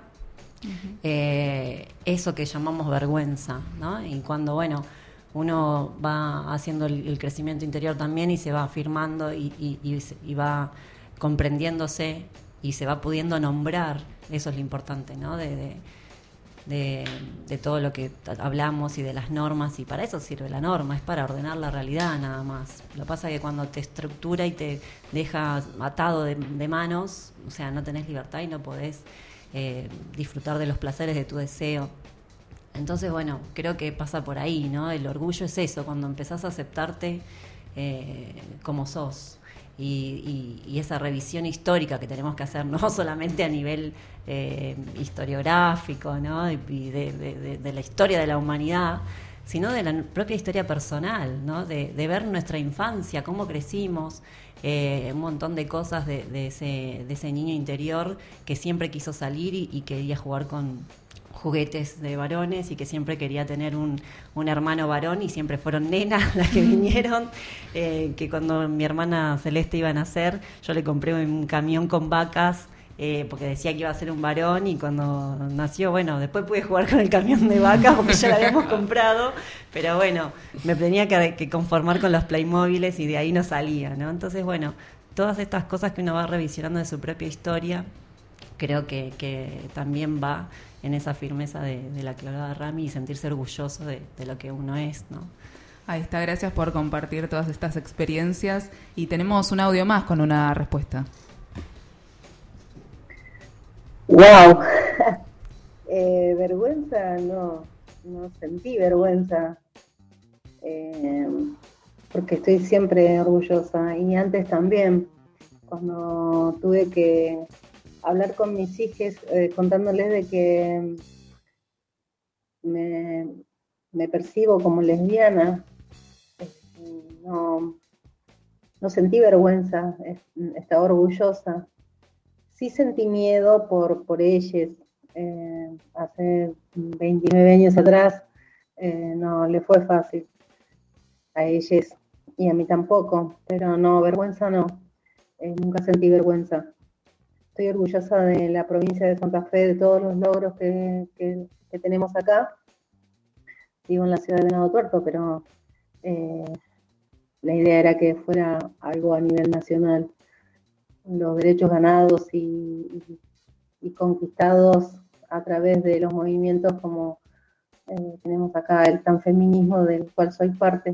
S4: eso que llamamos vergüenza, ¿no? Y cuando, bueno, uno va haciendo el crecimiento interior también, y se va afirmando y va comprendiéndose, y se va pudiendo nombrar, eso es lo importante, ¿no? De todo lo que hablamos y de las normas, y para eso sirve la norma, es para ordenar la realidad nada más. Lo que pasa es que cuando te estructura y te deja atado de manos, o sea, no tenés libertad y no podés disfrutar de los placeres de tu deseo. Entonces, bueno, creo que pasa por ahí, ¿no? El orgullo es eso, cuando empezás a aceptarte como sos. Y esa revisión histórica que tenemos que hacer, no solamente a nivel historiográfico, ¿no? Y de la historia de la humanidad, sino de la propia historia personal, ¿no? De ver nuestra infancia, cómo crecimos, un montón de cosas de ese niño interior que siempre quiso salir y quería jugar con juguetes de varones, y que siempre quería tener un hermano varón, y siempre fueron nenas las que vinieron, que cuando mi hermana Celeste iba a nacer, yo le compré un camión con vacas, porque decía que iba a ser un varón, y cuando nació, bueno, después pude jugar con el camión de vacas porque ya lo habíamos comprado, pero bueno, me tenía que conformar con los Playmóviles, y de ahí no salía, ¿no? Entonces, bueno, todas estas cosas que uno va revisionando de su propia historia, creo que también va en esa firmeza de la que hablaba Rami, y sentirse orgulloso de lo que uno es, ¿no?
S2: Ahí está, gracias por compartir todas estas experiencias. Y tenemos un audio más con una respuesta.
S12: ¡Wow! Vergüenza, no sentí vergüenza, porque estoy siempre orgullosa, y antes también, cuando tuve que hablar con mis hijos, contándoles de que me percibo como lesbiana, no sentí vergüenza, estaba orgullosa. Sí sentí miedo por ellos. Hace 29 años atrás no le fue fácil a ellos, y a mí tampoco, pero no, vergüenza no, nunca sentí vergüenza. Estoy orgullosa de la provincia de Santa Fe, de todos los logros que tenemos acá. Vivo en la ciudad de Venado Tuerto, pero la idea era que fuera algo a nivel nacional. Los derechos ganados y conquistados a través de los movimientos como tenemos acá el transfeminismo, del cual soy parte.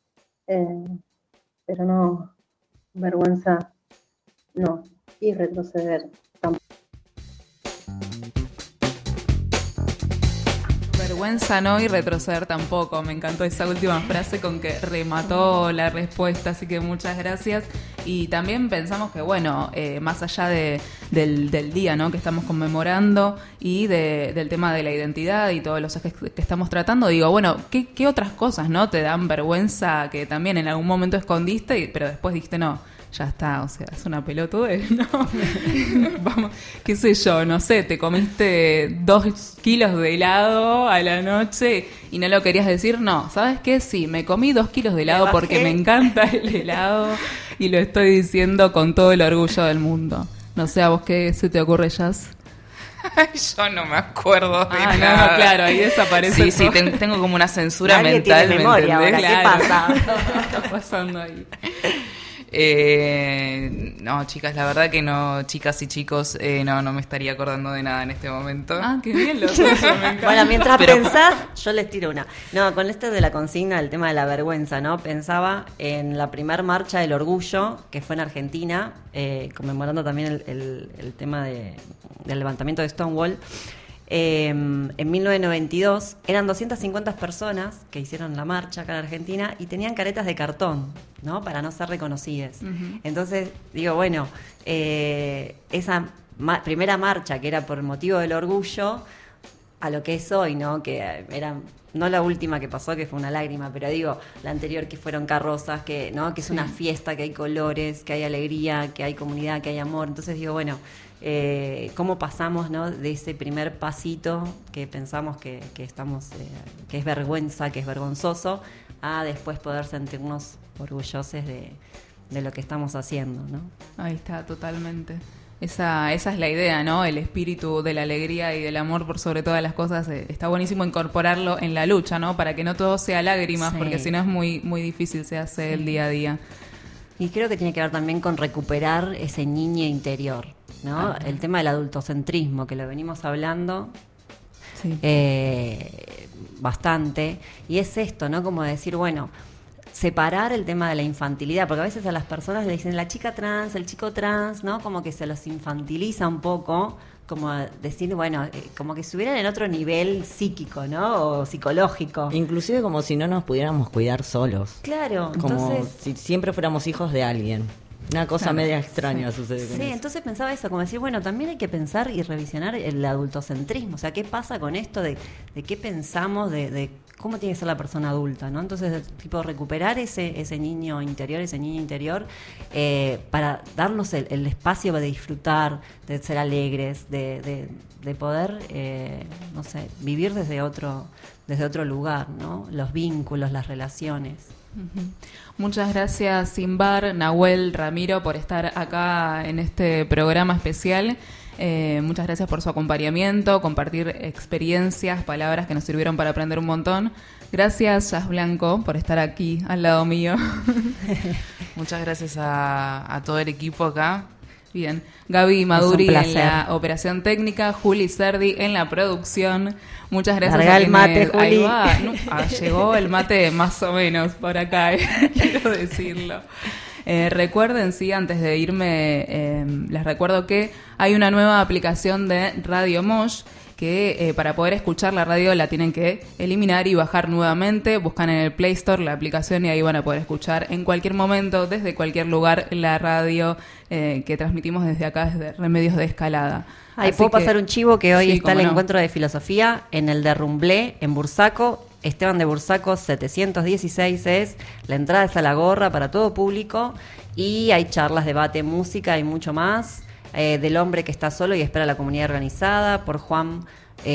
S12: Pero no, vergüenza no. Y retroceder tampoco.
S2: Vergüenza no, y retroceder tampoco. Me encantó esa última frase con que remató la respuesta, así que muchas gracias. Y también pensamos que, bueno, más allá del día, ¿no?, que estamos conmemorando, y del tema de la identidad y todos los ejes que estamos tratando, digo, bueno, ¿qué otras cosas, no, te dan vergüenza que también en algún momento escondiste, pero después dijiste no? Ya está, o sea, es una pelotudez, ¿no? Vamos, qué sé yo, no sé, te comiste 2 kilos de helado a la noche y no lo querías decir, no, ¿sabes qué? Sí, me comí 2 kilos de helado porque me encanta el helado y lo estoy diciendo con todo el orgullo del mundo. No sé, ¿a vos qué se te ocurre, Jazz?
S3: Yo no me acuerdo de nada.
S2: No, claro, ahí desaparece.
S3: Sí, tengo como una censura
S4: Nadie
S3: mental.
S4: tiene memoria ahora,
S3: ¿me
S4: ¿qué pasa?
S2: ¿Qué está pasando ahí?
S3: No, chicas, la verdad que no, chicas y chicos, no me estaría acordando de nada en este momento.
S2: Qué bien lo tuyo, me encanta.
S4: Bueno, mientras pensás, yo les tiro una. No, con esto de la consigna, el tema de la vergüenza, ¿no? Pensaba en la primer marcha del orgullo, que fue en Argentina, conmemorando también el tema del levantamiento de Stonewall. En 1992 eran 250 personas que hicieron la marcha acá en Argentina y tenían caretas de cartón, ¿no? Para no ser reconocidas.
S2: Uh-huh.
S4: Entonces, digo, bueno, esa primera marcha que era por motivo del orgullo, a lo que es hoy, ¿no? Que era no la última que pasó, que fue una lágrima, pero digo, la anterior que fueron carrozas, que, ¿no? Que es una fiesta, que hay colores, que hay alegría, que hay comunidad, que hay amor. Entonces digo, bueno, cómo pasamos, ¿no? De ese primer pasito que pensamos que estamos, que es vergüenza, que es vergonzoso, a después poder sentirnos orgullosos de lo que estamos haciendo, ¿no?
S2: Ahí está, totalmente. Esa es la idea, ¿no? El espíritu de la alegría y del amor por sobre todas las cosas. Está buenísimo incorporarlo en la lucha, ¿no? Para que no todo sea lágrimas,
S4: sí.
S2: Porque si no es muy, muy difícil, se hace el día a día.
S4: Y creo que tiene que ver también con recuperar ese niño interior, ¿no? El tema del adultocentrismo, que lo venimos hablando bastante. Y es esto, ¿no? Como decir, bueno, separar el tema de la infantilidad, porque a veces a las personas le dicen la chica trans, el chico trans, ¿no? Como que se los infantiliza un poco, como decir, bueno, como que estuvieran en otro nivel psíquico, ¿no? O psicológico.
S11: Inclusive como si no nos pudiéramos cuidar solos.
S4: Claro,
S11: como
S4: entonces,
S11: si siempre fuéramos hijos de alguien. Una cosa media extraña sucede con eso.
S4: Entonces pensaba eso, como decir, bueno, también hay que pensar y revisionar el adultocentrismo, o sea, ¿qué pasa con esto de qué pensamos, de cómo tiene que ser la persona adulta, ¿no? Entonces, tipo, recuperar ese niño interior, para darnos el espacio de disfrutar, de ser alegres, de poder, no sé, vivir desde otro lugar, ¿no? Los vínculos, las relaciones.
S2: Uh-huh. Muchas gracias, Simbar, Nahuel, Ramiro, por estar acá en este programa especial. Muchas gracias por su acompañamiento, compartir experiencias, palabras que nos sirvieron para aprender un montón. Gracias, Jazz Blanco, por estar aquí al lado mío.
S3: Muchas gracias a todo el equipo acá.
S2: Bien, Gaby Maduri en la operación técnica, Juli Cerdi en la producción. Muchas gracias.
S4: Larga el mate, Juli.
S2: Ahí va. Llegó el mate más o menos por acá, quiero decirlo. Recuerden, sí, antes de irme, les recuerdo que hay una nueva aplicación de Radio Mosh que para poder escuchar la radio la tienen que eliminar y bajar nuevamente. Buscan en el Play Store la aplicación y ahí van a poder escuchar en cualquier momento, desde cualquier lugar, la radio que transmitimos desde acá, desde Remedios de Escalada.
S4: Ahí puedo pasar un chivo que hoy está el encuentro de filosofía en el de Rumblé, en Bursaco. Esteban de Bursaco 716 es, la entrada es a la gorra para todo público y hay charlas, debate, música y mucho más. Del hombre que está solo y espera a la comunidad organizada, por Juan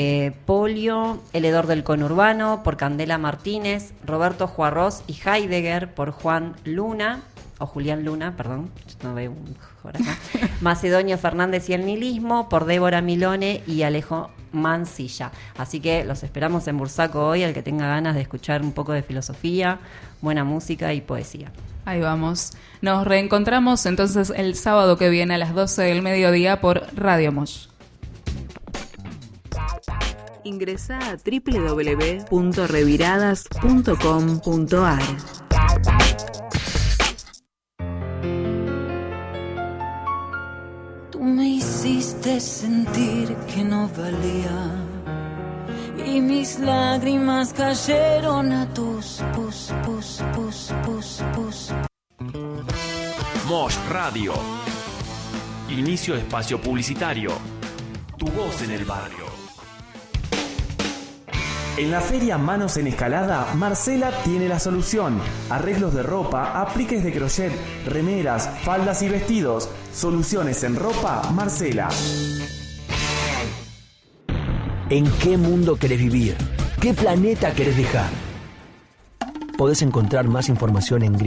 S4: Polio, El hedor del conurbano, por Candela Martínez, Roberto Juarros y Heidegger, por Juan Luna, o Julián Luna, perdón, no veo un acá. Macedonio Fernández y el nihilismo, por Débora Milone y Alejo Mancilla. Así que los esperamos en Bursaco hoy, al que tenga ganas de escuchar un poco de filosofía, buena música y poesía.
S2: Ahí vamos. Nos reencontramos entonces el sábado que viene a las 12 del mediodía por Radio Mosh.
S1: Ingresá a www.reviradas.com.ar.
S13: Tú me hiciste sentir que no valía y mis lágrimas cayeron a tus pus.
S14: Mosh Radio. Inicio de espacio publicitario. Tu voz en el barrio. En la feria Manos en Escalada, Marcela tiene la solución. Arreglos de ropa, apliques de crochet, remeras, faldas y vestidos. Soluciones en ropa, Marcela.
S15: ¿En qué mundo querés vivir? ¿Qué planeta querés dejar? Podés encontrar más información en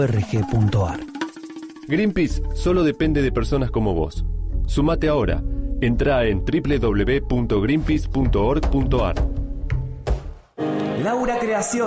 S15: greenpeace.org.ar.
S16: Greenpeace solo depende de personas como vos. Sumate ahora. Entra en www.greenpeace.org.ar.
S14: Laura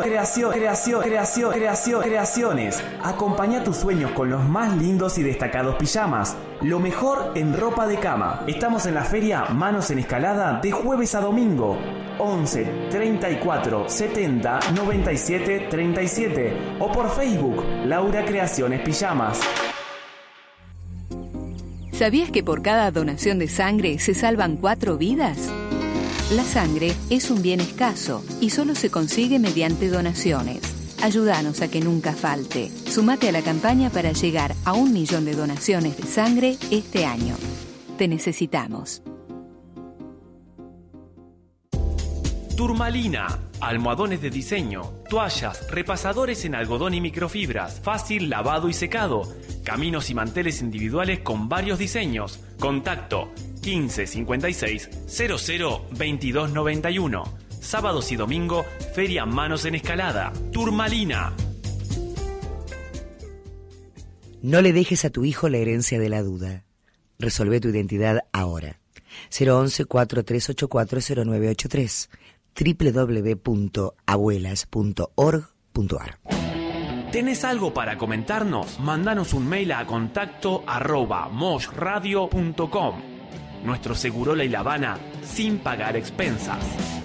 S14: Creaciones. Acompaña tus sueños con los más lindos y destacados pijamas. Lo mejor en ropa de cama. Estamos en la feria Manos en Escalada de jueves a domingo. 11 34 70 97 37 o por Facebook Laura Creaciones Pijamas.
S1: ¿Sabías que por cada donación de sangre se salvan 4 vidas? La sangre es un bien escaso y solo se consigue mediante donaciones. Ayúdanos a que nunca falte. Súmate a la campaña para llegar a 1 millón de donaciones de sangre este año. Te necesitamos.
S14: Turmalina, almohadones de diseño, toallas, repasadores en algodón y microfibras, fácil lavado y secado, caminos y manteles individuales con varios diseños. Contacto 15 56 00 22 91. Sábados y domingo, Feria Manos en Escalada. Turmalina.
S17: No le dejes a tu hijo la herencia de la duda. Resolvé tu identidad ahora. 011 43840983 www.abuelas.org.ar.
S14: ¿Tenés algo para comentarnos? Mándanos un mail a contacto@moshradio.com. Nuestro Segurola y La Habana sin pagar expensas.